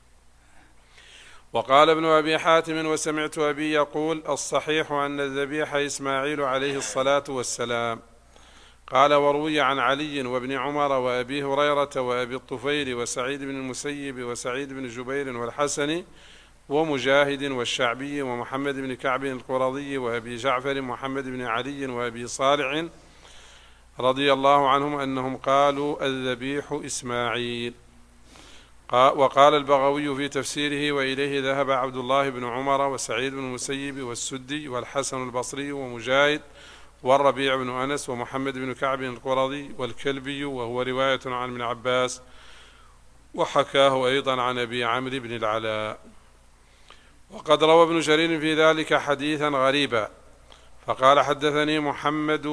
وقال ابن أبي حاتم: وسمعت أبي يقول: الصحيح أن الذبيح إسماعيل عليه الصلاة والسلام. قال: وروي عن علي وابن عمر وأبي هريرة وأبي الطفيل وسعيد بن المسيب وسعيد بن جبير والحسن ومجاهد والشعبي ومحمد بن كعب القرظي وأبي جعفر محمد بن علي وأبي صالح رضي الله عنهم أنهم قالوا: الذبيح إسماعيل. وقال البغوي في تفسيره: وإليه ذهب عبد الله بن عمر وسعيد بن المسيب والسدي والحسن البصري ومجاهد والربيع بن أنس ومحمد بن كعب القرظي والكلبي، وهو رواية عن ابن عباس، وحكاه أيضا عن أبي عمرو بن العلاء. وقد روى ابن جرير في ذلك حديثا غريبا، فقال: حدثني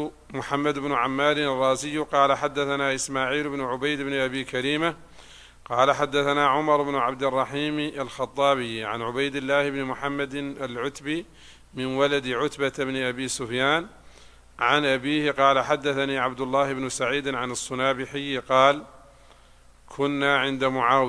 محمد بن عمار الرازي قال: حدثنا إسماعيل بن عبيد بن أبي كريمة قال حدثنا عمر بن عبد الرحيم الخطابي عن عبيد الله بن محمد العتبي من ولد عتبة بن أبي سفيان عن أبيه قال حدثني عبد الله بن سعيد عن الصنابحي قال كنا عند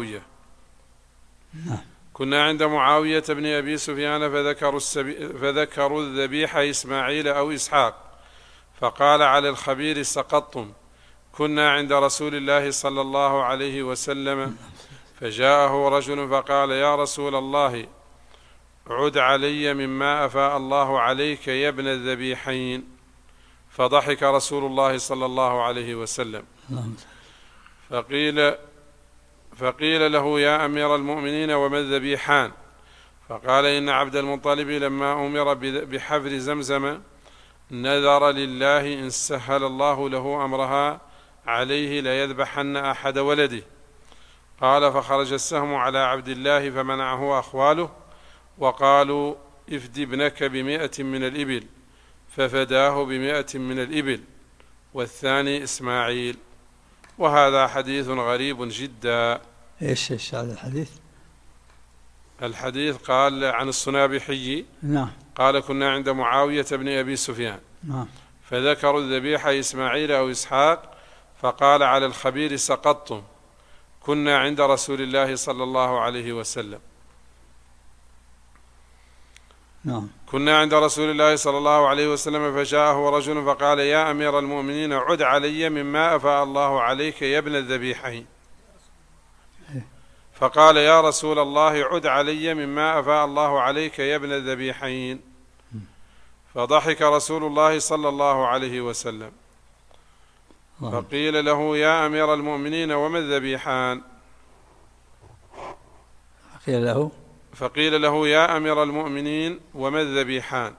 معاوية بن أبي سفيان فذكروا الذبيح إسماعيل أو إسحاق فقال على الخبير سقطتم. كنا عند رسول الله صلى الله عليه وسلم فجاءه رجل فقال يا رسول الله عد علي مما أفاء الله عليك يا ابن الذبيحين. فضحك رسول الله صلى الله عليه وسلم فقيل له يا أمير المؤمنين وما الذبيحان؟ فقال إن عبد المطلب لما أمر بحفر زمزم نذر لله إن سهل الله له أمرها عليه ليذبحن أحد ولده. قال فخرج السهم على عبد الله فمنعه أخواله وقالوا افد ابنك ب100 من الإبل ففداه ب100 من الإبل والثاني إسماعيل. وهذا حديث غريب جدا. ايش هذا الحديث؟ الحديث قال عن الصنابحي نعم قال كنا عند معاوية بن أبي سفيان نعم فذكروا الذبيح إسماعيل أو إسحاق فقال على الخبير سقطتم. كنا عند رسول الله صلى الله عليه وسلم نعم كنا عند رسول الله صلى الله عليه وسلم فجاءه رجل فقال يا أمير المؤمنين عد علي مما أفاء الله عليك يا ابن الذبيحين. فقال يا رسول الله عد علي مما أفاء الله عليك يا ابن الذبيحين. فضحك رسول الله صلى الله عليه وسلم فقيل له يا أمير المؤمنين وما الذبيحان؟ فقيل له يا أمير المؤمنين وما الذبيحان؟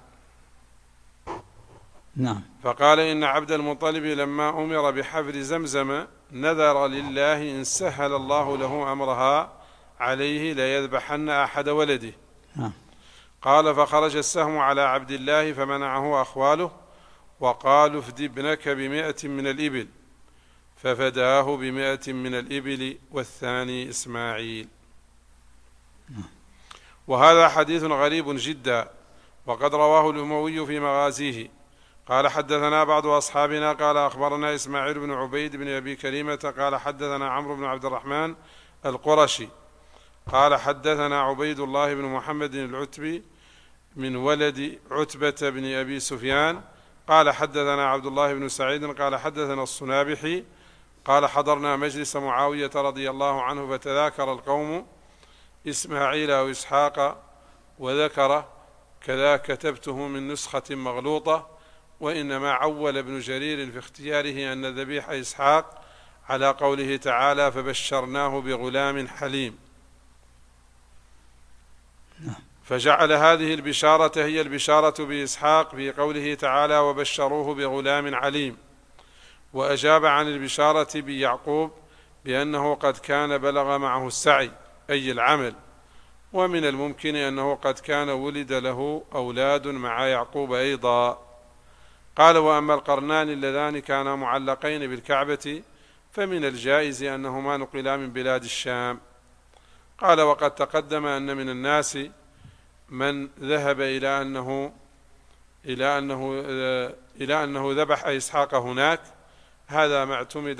نعم. فقال إن عبد المطلب لما أمر بحفر زمزم نذر لله إن سهل الله له أمرها عليه ليذبحن أحد ولده. نعم. قال فخرج السهم على عبد الله فمنعه أخواله وقالوا افد ابنك ب100 من الإبل ففداه ب100 من الإبل والثاني إسماعيل. وهذا حديث غريب جدا وقد رواه الأموي في مغازيه. قال حدثنا بعض أصحابنا قال أخبرنا إسماعيل بن عبيد بن أبي كريمة قال حدثنا عمرو بن عبد الرحمن القرشي قال حدثنا عبيد الله بن محمد العتبي من ولد عتبة بن أبي سفيان قال حدثنا عبد الله بن سعيد قال حدثنا الصنابحي قال حضرنا مجلس معاوية رضي الله عنه فتذاكر القوم إسماعيل أو إسحاق وذكر كذا كتبته من نسخة مغلوطة وإنما عول ابن جرير في اختياره أن ذبيح إسحاق على قوله تعالى فبشرناه بغلام حليم فجعل هذه البشارة هي البشارة بإسحاق في قوله تعالى وبشروه بغلام عليم. وأجاب عن البشارة بيعقوب بأنه قد كان بلغ معه السعي أي العمل ومن الممكن أنه قد كان ولد له أولاد مع يعقوب أيضا. قال وأما القرنان اللذان كانا معلقين بالكعبة فمن الجائز أنهما نقلا من بلاد الشام. قال وقد تقدم أن من الناس من ذهب إلى أنه ذبح إسحاق هناك. هذا ما اعتمد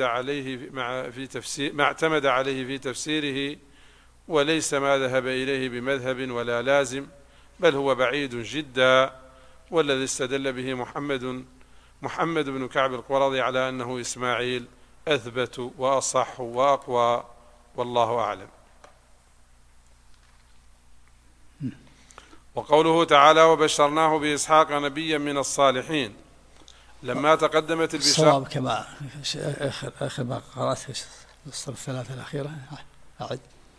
عليه في تفسيره وليس ما ذهب إليه بمذهب ولا لازم بل هو بعيد جدا. والذي استدل به محمد بن كعب القرظي على أنه إسماعيل أثبت وأصح وأقوى والله أعلم. وقوله تعالى وبشرناه بإسحاق نبيا من الصالحين لما تقدمت البشارة الصواب كما آخر ما قرأت في الصف الثلاثة الأخيرة أعد.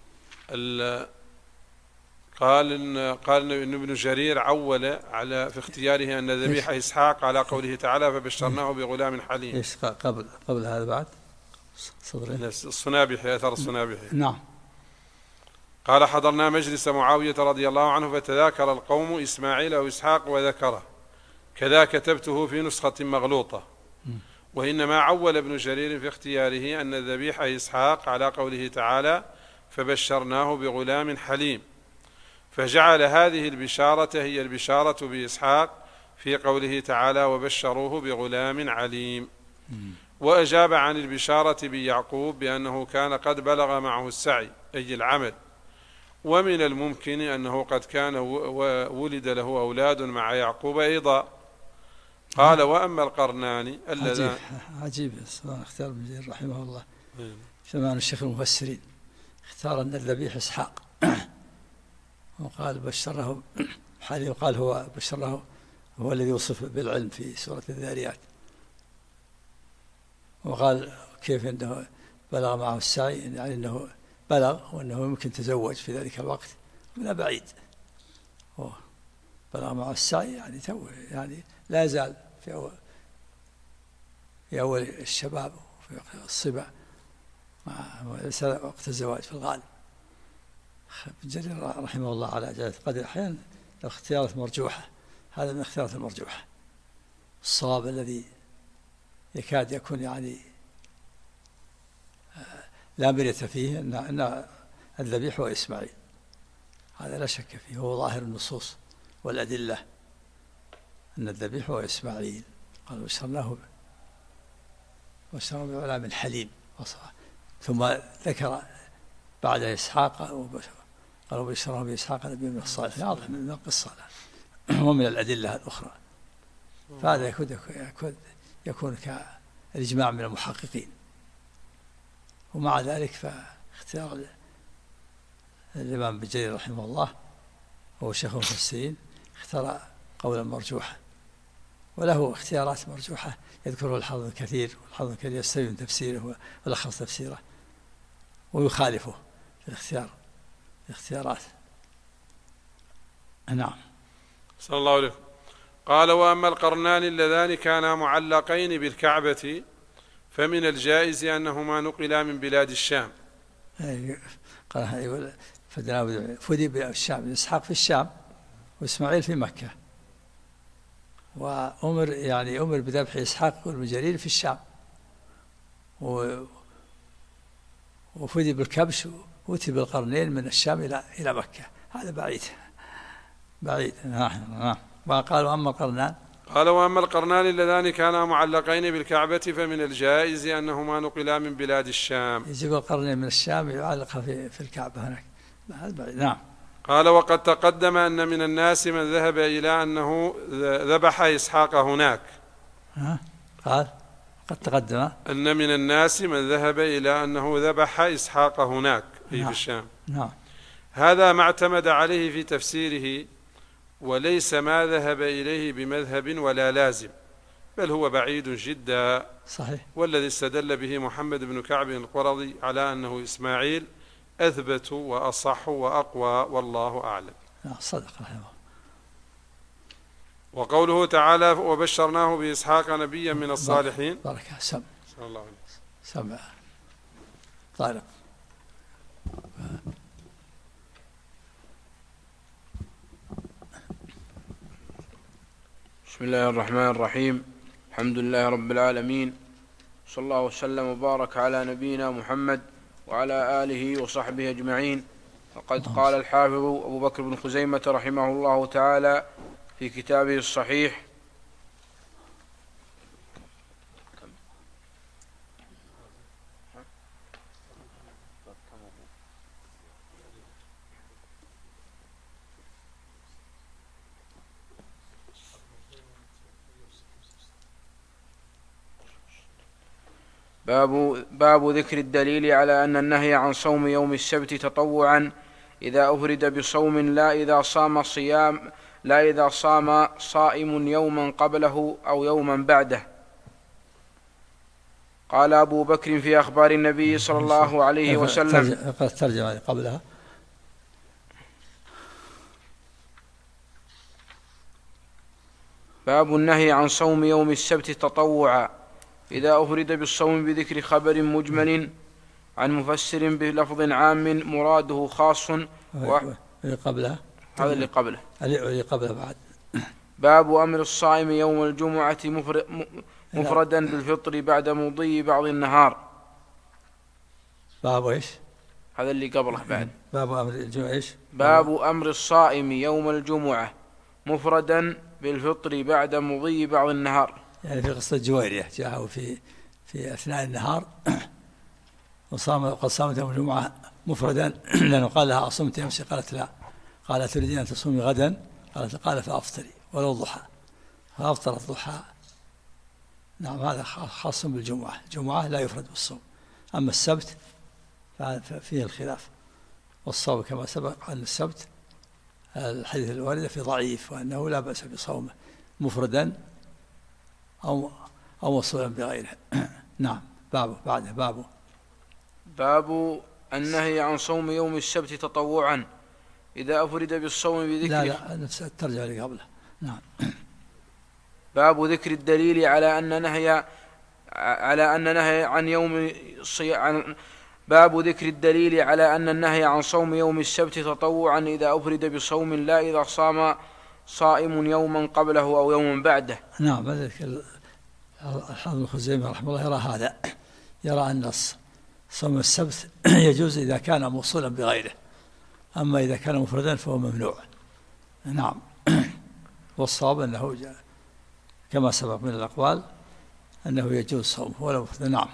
قال إن ابن جرير عول على في اختياره أن ذبيح إسحاق على قوله تعالى فبشرناه بغلام حليم. إيش قبل هذا بعد صدرين الصنابحي أثر الصنابحي. نعم. قال حضرنا مجلس معاوية رضي الله عنه فتذاكر القوم إسماعيل أو إسحاق وذكره كذا كتبته في نسخة مغلوطة وإنما عول ابن جرير في اختياره أن الذبيح إسحاق على قوله تعالى فبشرناه بغلام حليم، فجعل هذه البشارة هي البشارة بإسحاق في قوله تعالى وبشروه بغلام عليم. وأجاب عن البشارة بيعقوب بأنه كان قد بلغ معه السعي أي العمل، ومن الممكن أنه قد كان ولد له أولاد مع يعقوب أيضا. قال وأما القرنان اللذان عجيب اختار ابن جرير رحمه الله ثمان الشيخ المفسرين اختار أن الذبيح إسحاق وقال بشره حالي، وقال هو بشره هو الذي وصف بالعلم في سورة الذاريات، وقال كيف أنه بلغ معه السعي يعني أنه بلغ وأنه يمكن تزوج في ذلك الوقت من بعيد، بلغ معه السعي يعني لا يزال في أول الشباب وفي الصبا وليس وقت الزواج في الغالب. ابن جرير رحمه الله على جلالة قدر أحيانا اختيارات مرجوحة، هذا من الاختيارات المرجوحة. الصواب الذي يكاد يكون يعني لا مرية فيه أن الذبيح هو إسماعيل، هذا لا شك فيه، هو ظاهر النصوص والأدلة أن الذبيح هو إسماعيل. قال بشرناه بغلام حليم، ثم ذكر بعد إسحاق قالوا بشرناه بإسحاق نبي من الصالحين، هذا من القصة ومن الأدلة الأخرى. فهذا يكون كالإجماع من المحققين. ومع ذلك فاختيار الإمام ابن جرير رحمه الله هو شيخ المفسرين اختار قولا مرجوحا، وله اختيارات مرجوحة يذكره الحافظ الكثير، والحافظ الكثير يستوي تفسيره ولخص تفسيره ويخالفه في الاختيارات. نعم. صلى الله عليه. قال وأما القرنان اللذان كانا معلقين بالكعبة فمن الجائز أنهما نقلا من بلاد الشام. فدي بالشام، إسحاق في الشام وإسماعيل في مكة، أمر بذبح إسحاق وابن جرير في الشام، وفدي بالكبش وأتي بالقرنين من الشام إلى مكة، هذا بعيد. نعم. وقال وأما القرنان، قال وأما القرنان اللذان كانا معلقين بالكعبة فمن الجائز أنهما نقلا من بلاد الشام. يجيب القرنين من الشام يعلقها في الكعبة هناك. نعم. قال وقد تقدم أن من الناس من ذهب إلى أنه ذبح إسحاق هناك. قال قد تقدم أن من الناس من ذهب إلى أنه ذبح إسحاق هناك في الشام. نعم. هذا ما اعتمد عليه في تفسيره، وليس ما ذهب إليه بمذهب ولا لازم، بل هو بعيد جدا. صحيح. والذي استدل به محمد بن كعب القرظي على أنه إسماعيل أثبت وأصح وأقوى، والله أعلم. صدق رحمه. وقوله تعالى وبشرناه بإسحاق نبيا من الصالحين. بركة سمع. صلى الله عليه وسلم. سمع طارق. بسم الله الرحمن الرحيم. الحمد لله رب العالمين، صلى الله وسلم وبارك على نبينا محمد وعلى آله وصحبه أجمعين. وقد قال الحافظ أبو بكر بن خزيمة رحمه الله تعالى في كتابه الصحيح: باب ذكر الدليل على أن النهي عن صوم يوم السبت تطوعا إذا أفرد بصوم لا إذا صام صائم يوما قبله أو يوما بعده. قال أبو بكر في أخبار النبي صلى الله عليه وسلم. ترجمة قبلها. باب النهي عن صوم يوم السبت تطوعا إذا أفرد بالصوم بذكر خبر مجمل عن مفسر بلفظ عام مراده خاص. قبلها هذا اللي قبله. اللي قبله بعد. باب أمر الصائم يوم الجمعة مفردا بالفطر بعد مضي بعض النهار. باب إيش؟ هذا اللي قبله بعد. باب أمر الجمعة إيش؟ باب أمر الصائم يوم الجمعة مفردا بالفطر بعد مضي بعض النهار. يعني في قصة جويرية جاءه في أثناء النهار قد صامت يوم الجمعة مفردا لأنه قال لها أصمت أمس؟ قالت لا. قال تريدين أن تصومي غدا؟ قال فأفطري ولو ضحى، فأفطر الضحى. نعم هذا خاص بالجمعة، الجمعة لا يفرد بالصوم. أما السبت ففيه الخلاف، والصوم كما سبق أن السبت الحديث الوارد في ضعيف وأنه لا بأس بصومه مفردا أو موصولا بغيره. نعم. باب النهي عن صوم يوم السبت تطوعا إذا أفرد بالصوم بذكر. لا نفس الترجمة اللي قبله. نعم. باب ذكر الدليل على أن نهي عن يوم الصيام. باب ذكر الدليل على أن النهي عن صوم يوم السبت تطوعا إذا أفرد بصوم لا إذا صام صائم يوما قبله أو يوما بعده. نعم. الحافظ ابن خزيمة رحمه الله يرى هذا، يرى أن صوم السبت يجوز إذا كان موصولا بغيره، أما إذا كان مفردا فهو ممنوع. نعم. والصواب أنه كما سبق من الأقوال أنه يجوز صومه ولا مفردا. نعم.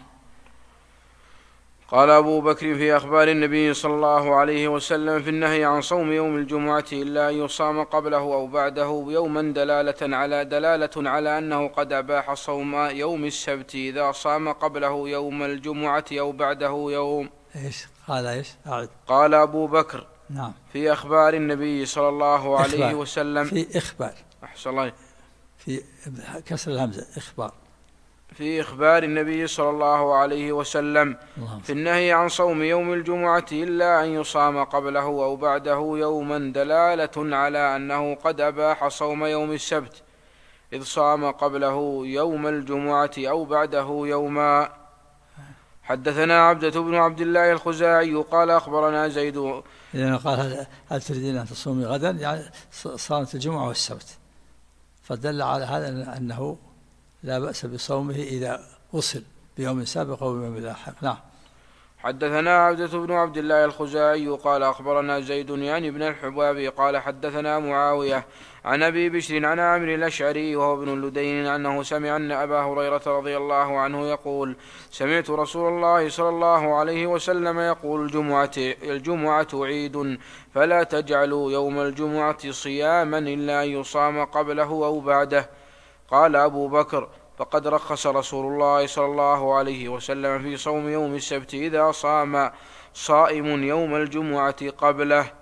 قال أبو بكر في أخبار النبي صلى الله عليه وسلم في النهي عن صوم يوم الجمعة إلا أن يصام قبله أو بعده يوما دلالة على أنه قد أباح صوم يوم السبت إذا صام قبله يوم الجمعة أو بعده يوم. إيش قال؟ إيش قال أبو بكر. نعم. في أخبار النبي صلى الله عليه وسلم. في إخبار. أحسن الله. في كسر الهمزة إخبار. في إخبار النبي صلى الله عليه وسلم في النهي عن صوم يوم الجمعة إلا أن يصام قبله أو بعده يوما دلالة على أنه قد أباح صوم يوم السبت إذ صام قبله يوم الجمعة أو بعده يوما. حدثنا عبدة بن عبد الله الخزاعي قال أخبرنا زيد. إذا قال هل تريدين أن تصومي غدا؟ يعني صامت الجمعة والسبت، فدل على هذا أنه لا بأس بصومه إذا وصل بيوم سابق أو بيوم لاحق. نعم. حدثنا عبدة بن عبد الله الخزاعي قال أخبرنا زيد يعني بن الحباب قال حدثنا معاوية عن أبي بشر عن عامر الأشعري وهو ابن لدين أنه سمع أن أبا هريرة رضي الله عنه يقول سمعت رسول الله صلى الله عليه وسلم يقول الجمعة عيد فلا تجعلوا يوم الجمعة صياما إلا أن يصام قبله أو بعده. قال أبو بكر فقد رخص رسول الله صلى الله عليه وسلم في صوم يوم السبت إذا صام صائم يوم الجمعة قبله.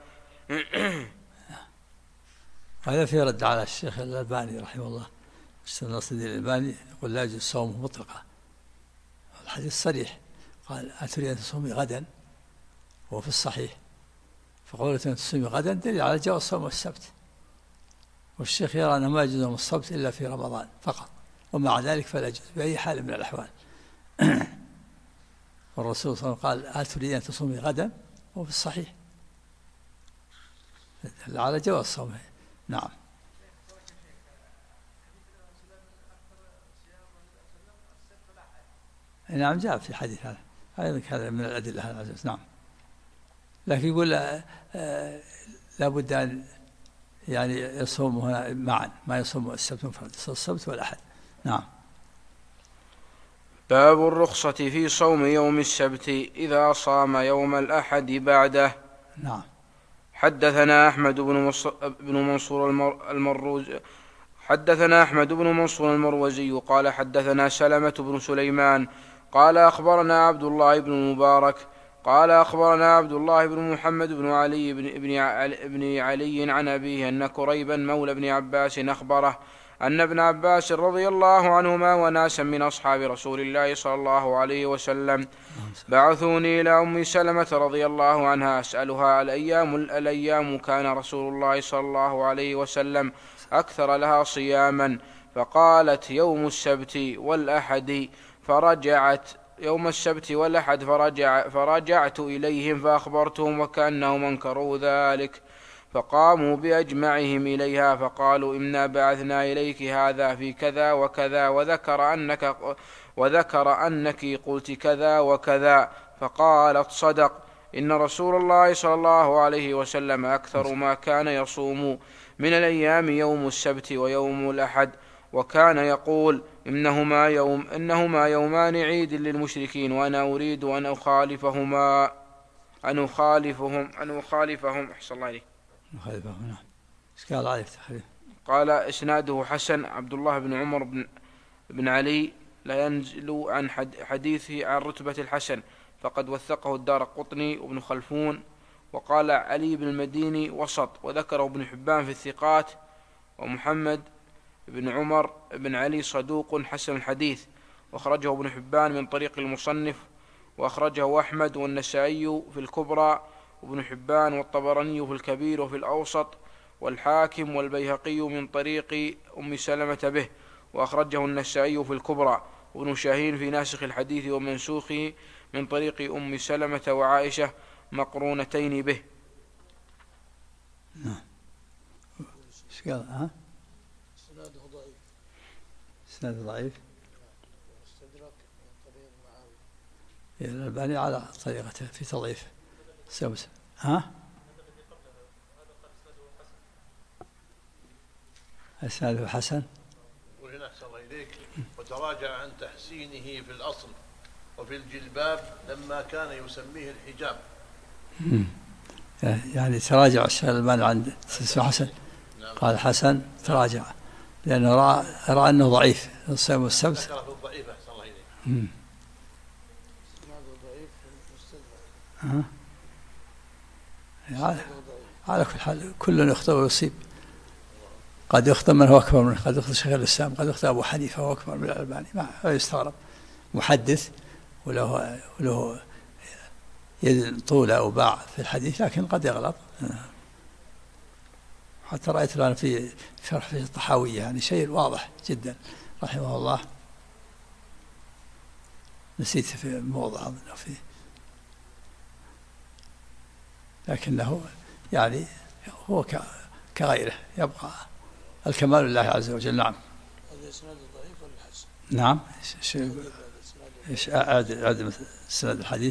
هذا في رد على الشيخ الألباني رحمه الله، الشيخ ناصر الدين الألباني يقول لا يجوز صومه مطلقا. الحديث صريح، قال أتريد أن تصومي غدا؟ وهو في الصحيح، فقولت أن تصومي غدا دليل على جواز صوم السبت. والشيخ يرى أنه ما يجوز الصبت إلا في رمضان فقط، ومع ذلك فلا يجوز بأي حال من الأحوال. والرسول صلى الله عليه وسلم قال هل تريد أن تصومي غدا؟ وهو في الصحيح على جواز صومه. نعم. نعم جاء في حديث هذا من الأدلة على العزيز. نعم. لكن يقول لا بد أن يعني يصوم هنا معا، ما يصوم السبت مفرد، السبت والأحد. نعم. باب الرخصة في صوم يوم السبت إذا صام يوم الأحد بعده. نعم. حدثنا أحمد بن منصور المروزي حدثنا أحمد بن منصور المروزي قال حدثنا سلمة بن سليمان قال أخبرنا عبد الله بن المبارك قال أخبرنا عبد الله بن محمد بن علي بن علي عن أبيه أن كريبا مولى بن عباس أخبره أن ابن عباس رضي الله عنهما وناسا من أصحاب رسول الله صلى الله عليه وسلم بعثوني إلى أم سلمة رضي الله عنها أسألها الأيام كان رسول الله صلى الله عليه وسلم أكثر لها صياما، فقالت يوم السبت والأحد، فرجعت إليهم فأخبرتهم وكأنهم أنكروا ذلك، فقاموا بأجمعهم إليها فقالوا إنا بعثنا إليك هذا في كذا وكذا وذكر أنك قلت كذا وكذا. فقالت صدق، إن رسول الله صلى الله عليه وسلم أكثر ما كان يصوم من الأيام يوم السبت ويوم الأحد، وكان يقول إنهما يومان عيد للمشركين وأنا أريد أن أخالفهم أحسن الله عليك. قال إسناده حسن. عبد الله بن عمر بن علي لا ينزل عن حديثه عن رتبة الحسن، فقد وثقه الدارقطني وابن خلفون. وقال علي بن المديني وسط، وذكره ابن حبان في الثقات. ومحمد بن عمر بن علي صدوق حسن الحديث، وأخرجه ابن حبان من طريق المصنف، وأخرجه أحمد والنسائي في الكبرى، وابن حبان والطبراني في الكبير وفي الأوسط، والحاكم والبيهقي من طريق أم سلمة به، وأخرجه النسائي في الكبرى، وابن شاهين في ناسخ الحديث ومنسوخه من طريق أم سلمة وعائشة مقرونتين به. نعم. إسناده ضعيف. الألباني على طريقته في تضعيف. إسناده حسن. وهنا أحسن الله إليك، وتراجع عن تحسينه في الأصل وفي الجلباب لما كان يسميه الحجاب. يعني تراجع الشيخ الألباني عند اسمه حسن. قال حسن تراجع لأنه رأى أنه ضعيف الصيام والسبت. ذكره في الضعيف أحسن الله إليك. على كل حال كل يخطئ ويصيب. قد يخطئ من هو أكبر منه، قد يخطئ شيخ الإسلام، قد يخطئ أبو حنيفة هو أكبر من الألباني، ما يستغرب. محدث وله يد طولة أو باع في الحديث، لكن قد يغلط. حتى رأيت الآن في شرح في الطحاوية يعني شيء واضح جدا رحمه الله، نسيت في موضع فيه، لكنه يعني هو كغيره يبقى الكمال لله عز وجل. نعم. هذا إسناد ضعيف ولا حسن؟ نعم. ايش أعد سند الحديث.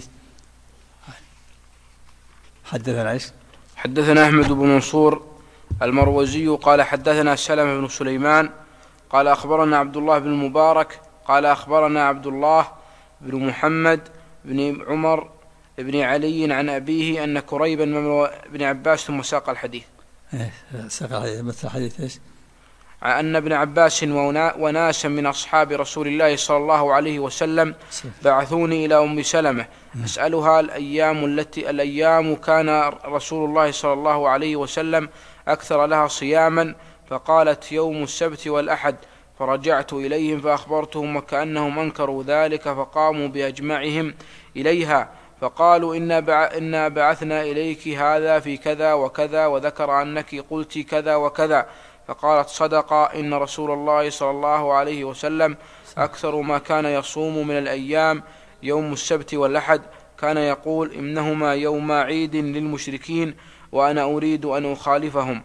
حدثنا أحمد بن منصور المروزي قال حدثنا سلمة بن سليمان قال أخبرنا عبد الله بن المبارك قال أخبرنا عبد الله بن محمد بن عمر بن علي عن أبيه أن كريبا بن عباس ثم ساق الحديث. مثل حديث ايش؟ أن ابن عباس وناسا من أصحاب رسول الله صلى الله عليه وسلم بعثوني إلى أم سلمة أسألها الأيام كان رسول الله صلى الله عليه وسلم أكثر لها صياما، فقالت يوم السبت والأحد، فرجعت إليهم فأخبرتهم وكأنهم أنكروا ذلك، فقاموا بأجمعهم إليها فقالوا إنا بعثنا إليك هذا في كذا وكذا وذكر أنك قلت كذا وكذا. فقالت صدق، إن رسول الله صلى الله عليه وسلم أكثر ما كان يصوم من الأيام يوم السبت والأحد، كان يقول إنهما يوم عيد للمشركين وأنا أريد أن أخالفهم.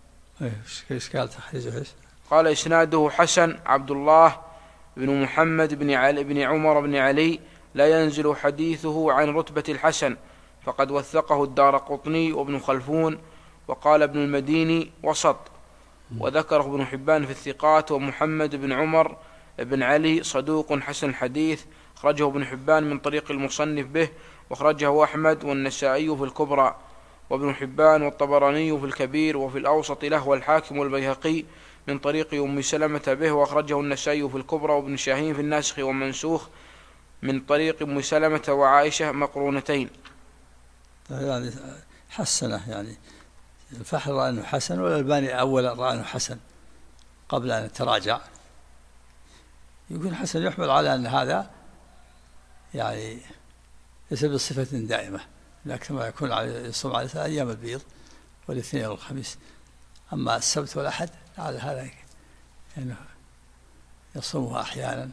قال إسناده حسن. عبد الله بن محمد بن عمر بن علي لا ينزل حديثه عن رتبة الحسن، فقد وثقه الدارقطني وابن خلفون. وقال ابن المديني وسط، وذكره ابن حبان في الثقات. ومحمد بن عمر بن علي صدوق حسن الحديث، أخرجه ابن حبان من طريق المصنف به، وأخرجه أحمد والنسائي في الكبرى، وابن حبان والطبراني في الكبير وفي الأوسط له، والحاكم والبيهقي من طريق أم سلمة به، وأخرجه النسائي في الكبرى، وابن شاهين في الناسخ والمنسوخ من طريق أم سلمة وعائشة مقرونتين. يعني حسنه، يعني الفحل رأى أنه حسن، والألباني أولا رأى أنه حسن قبل أن يتراجع. يكون حسن يحمل على أن هذا يعني ليس بصفة دائمة، لكن ما يكون يصوم على أيام البيض والاثنين والخميس. أما السبت والأحد على هذا يعني يصومها أحيانا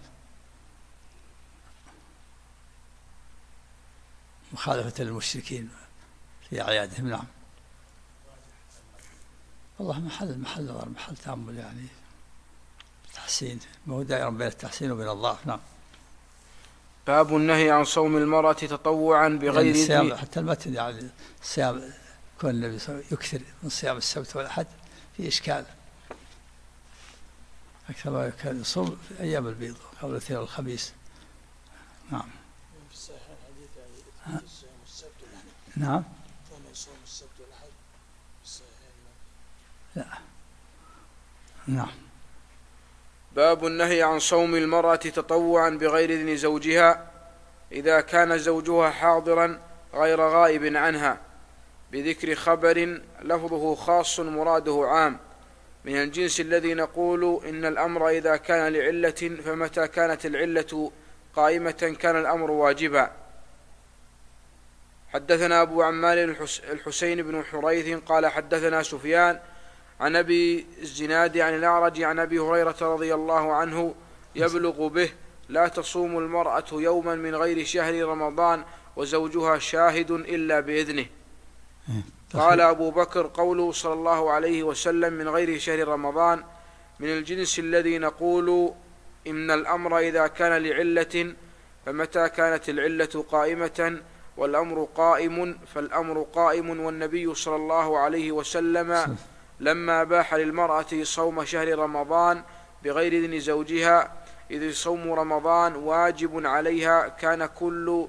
مخالفة للمشركين في أعيادهم. نعم. والله محل نظر، محل تأمل يعني تحسين، ما هو دائرا بين التحسين وبين الضعف. نعم. باب النهي عن صوم المرأة تطوعا بغير يعني إذن. حتى المتن يعني الصيام، كون النبي يكثر من صيام السبت والأحد في إشكال، أكثر ما كان يصوم في أيام البيض قبل الاثنين والخميس. نعم. في الصحيحين حديث يعني صيام السبت والأحد. نعم. كان يصوم السبت والأحد في الصحيحين. لا. نعم. باب النهي عن صوم المرأة تطوعا بغير إذن زوجها إذا كان زوجها حاضرا غير غائب عنها، بذكر خبر لفظه خاص مراده عام، من الجنس الذي نقول إن الأمر إذا كان لعلة، فمتى كانت العلة قائمة كان الأمر واجبا. حدثنا أبو عمال الحسين بن حريث قال حدثنا سفيان عن أبي الزناد عن الأعرج عن أبي هريرة رضي الله عنه يبلغ به: لا تصوم المرأة يوما من غير شهر رمضان وزوجها شاهد إلا بإذنه. قال أبو بكر: قوله صلى الله عليه وسلم من غير شهر رمضان من الجنس الذي نقول إن الأمر إذا كان لعلة، فمتى كانت العلة قائمة والأمر قائم فالأمر قائم. والنبي صلى الله عليه وسلم لما أباح للمرأة صوم شهر رمضان بغير إذن زوجها، إذ صوم رمضان واجب عليها، كان كل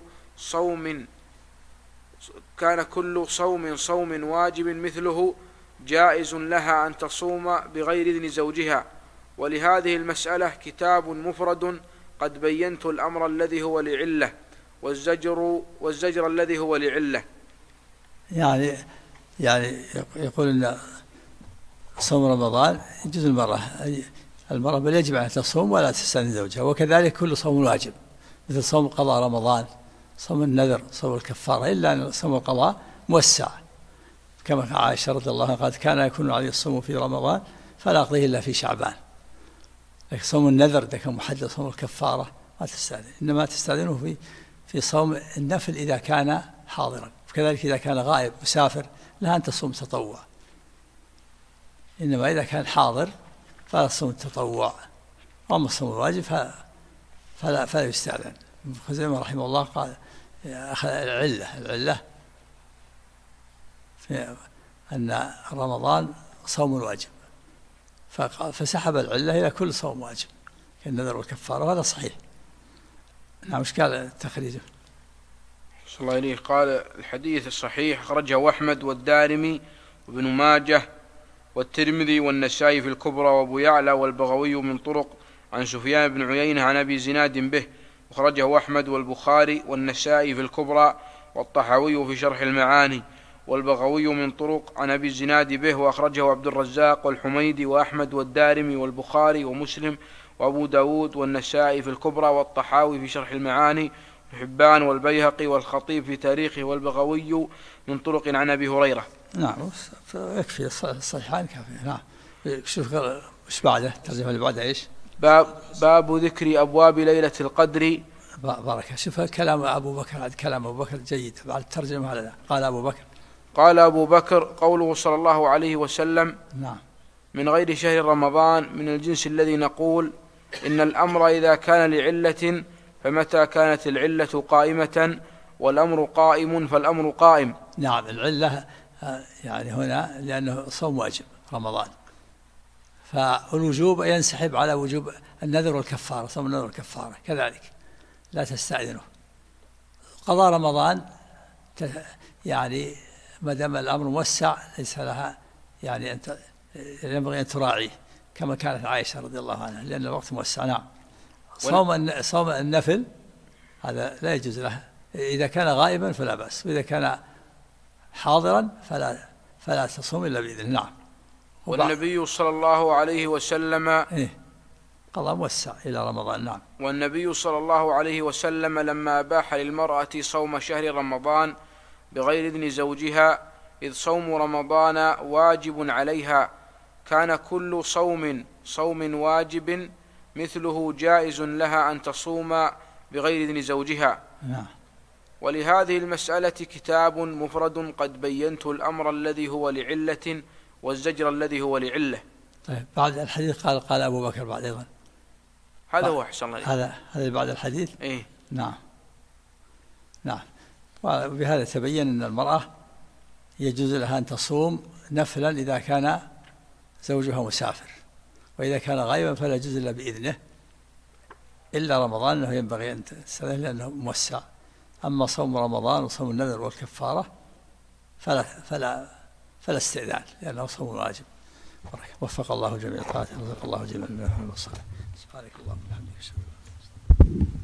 صوم واجب مثله جائز لها أن تصوم بغير إذن زوجها. ولهذه المسألة كتاب مفرد قد بينت الأمر الذي هو لعلة والزجر الذي هو لعلة. يعني يقول إن صوم رمضان يجوز المرأة بل يجب أن تصوم ولا تستأذن زوجها، وكذلك كل صوم واجب مثل صوم قضاء رمضان، صوم النذر، صوم الكفارة، إلا أن صوم القضاء موسع، كما عائشة رضي الله عنها قالت: كان يكون عليه الصوم في رمضان فلا أقضيه إلا في شعبان. لكن صوم النذر ده كان محدد، صوم الكفارة ما تستأذن، إنما تستأذنه في صوم النفل إذا كان حاضرا، وكذلك إذا كان غائب مسافر لها أن تصوم تطوع، إنما إذا كان حاضر فلا تصوم التطوع. أما الصوم الواجب فلا يستأذن. ابن خزيمة رحمه الله قال أخذ العلة في أن رمضان صوم واجب، فسحب العلة إلى كل صوم واجب كالنذر والكفارة، وهذا صحيح. نعم. وش قال التخريج؟ صلى الله عليه. قال: الحديث الصحيح أخرجه أحمد والدارمي وابن ماجه والترمذي والنسائي في الكبرى وأبو يعلى والبغوي من طرق عن سفيان بن عيينة عن أبي زناد به، أخرجه أحمد والبخاري والنسائي في الكبرى والطحاوي في شرح المعاني، والبغوي من طرق عن أبي الزناد به، وأخرجه عبد الرزاق والحميدي وأحمد والدارمي والبخاري ومسلم وأبو داود والنسائي في الكبرى والطحاوي في شرح المعاني، وحبان والبيهقي والخطيب في تاريخه، والبغوي من طرق عن أبي هريرة. نعم. يكفي الصحيحان كافي. نعم. شوف ايش بعده، الترجمة اللي بعدها ايش؟ باب ذكر أبواب ليلة القدر. بارك. شوف كلام أبو بكر، كلام أبو بكر جيد بعد الترجمة. هذا قال أبو بكر قوله صلى الله عليه وسلم: نعم. من غير شهر رمضان من الجنس الذي نقول إن الأمر إذا كان لعلة، فمتى كانت العلة قائمة والأمر قائم فالأمر قائم. نعم. العلة يعني هنا لأنه صوم واجب رمضان، فالوجوب ينسحب على وجوب النذر والكفارة، صوم النذر والكفارة كذلك لا تستأذنه. قضاء رمضان يعني ما دام الأمر موسع ليس لها يعني ينبغي أن تراعيه، كما كانت عائشة رضي الله عنها، لأن الوقت موسع. نعم. صوم النفل هذا لا يجوز له، إذا كان غائبا فلا بأس، وإذا كان حاضرا فلا تصوم إلا بإذن. نعم. والنبي صلى الله عليه وسلم قضى موسع إلى رمضان. نعم. والنبي صلى الله عليه وسلم لما أباح للمرأة صوم شهر رمضان بغير إذن زوجها، إذ صوم رمضان واجب عليها، كان كل صوم واجب مثله جائز لها أن تصوم بغير إذن زوجها. نعم. ولهذه المسألة كتاب مفرد قد بينت الأمر الذي هو لعلة والزجر الذي هو لعلة. طيب بعد الحديث قال أبو بكر بعد أيضا. هذا هو أحسن الله. هذا بعد الحديث. إيه؟ نعم. وبهذا تبين أن المرأة يجوز لها أن تصوم نفلا إذا كان زوجها مسافر، وإذا كان غائبا فلا يجوز إلا بإذنه، إلا رمضان أنه ينبغي أن تستأذن لأنه موسع. أما صوم رمضان وصوم النذر والكفارة فلا استئذان لأنه صوم واجب. وفق الله جميع الطاعات، رزق الله جميع المصالح. سبحانك اللهم وبحمدك.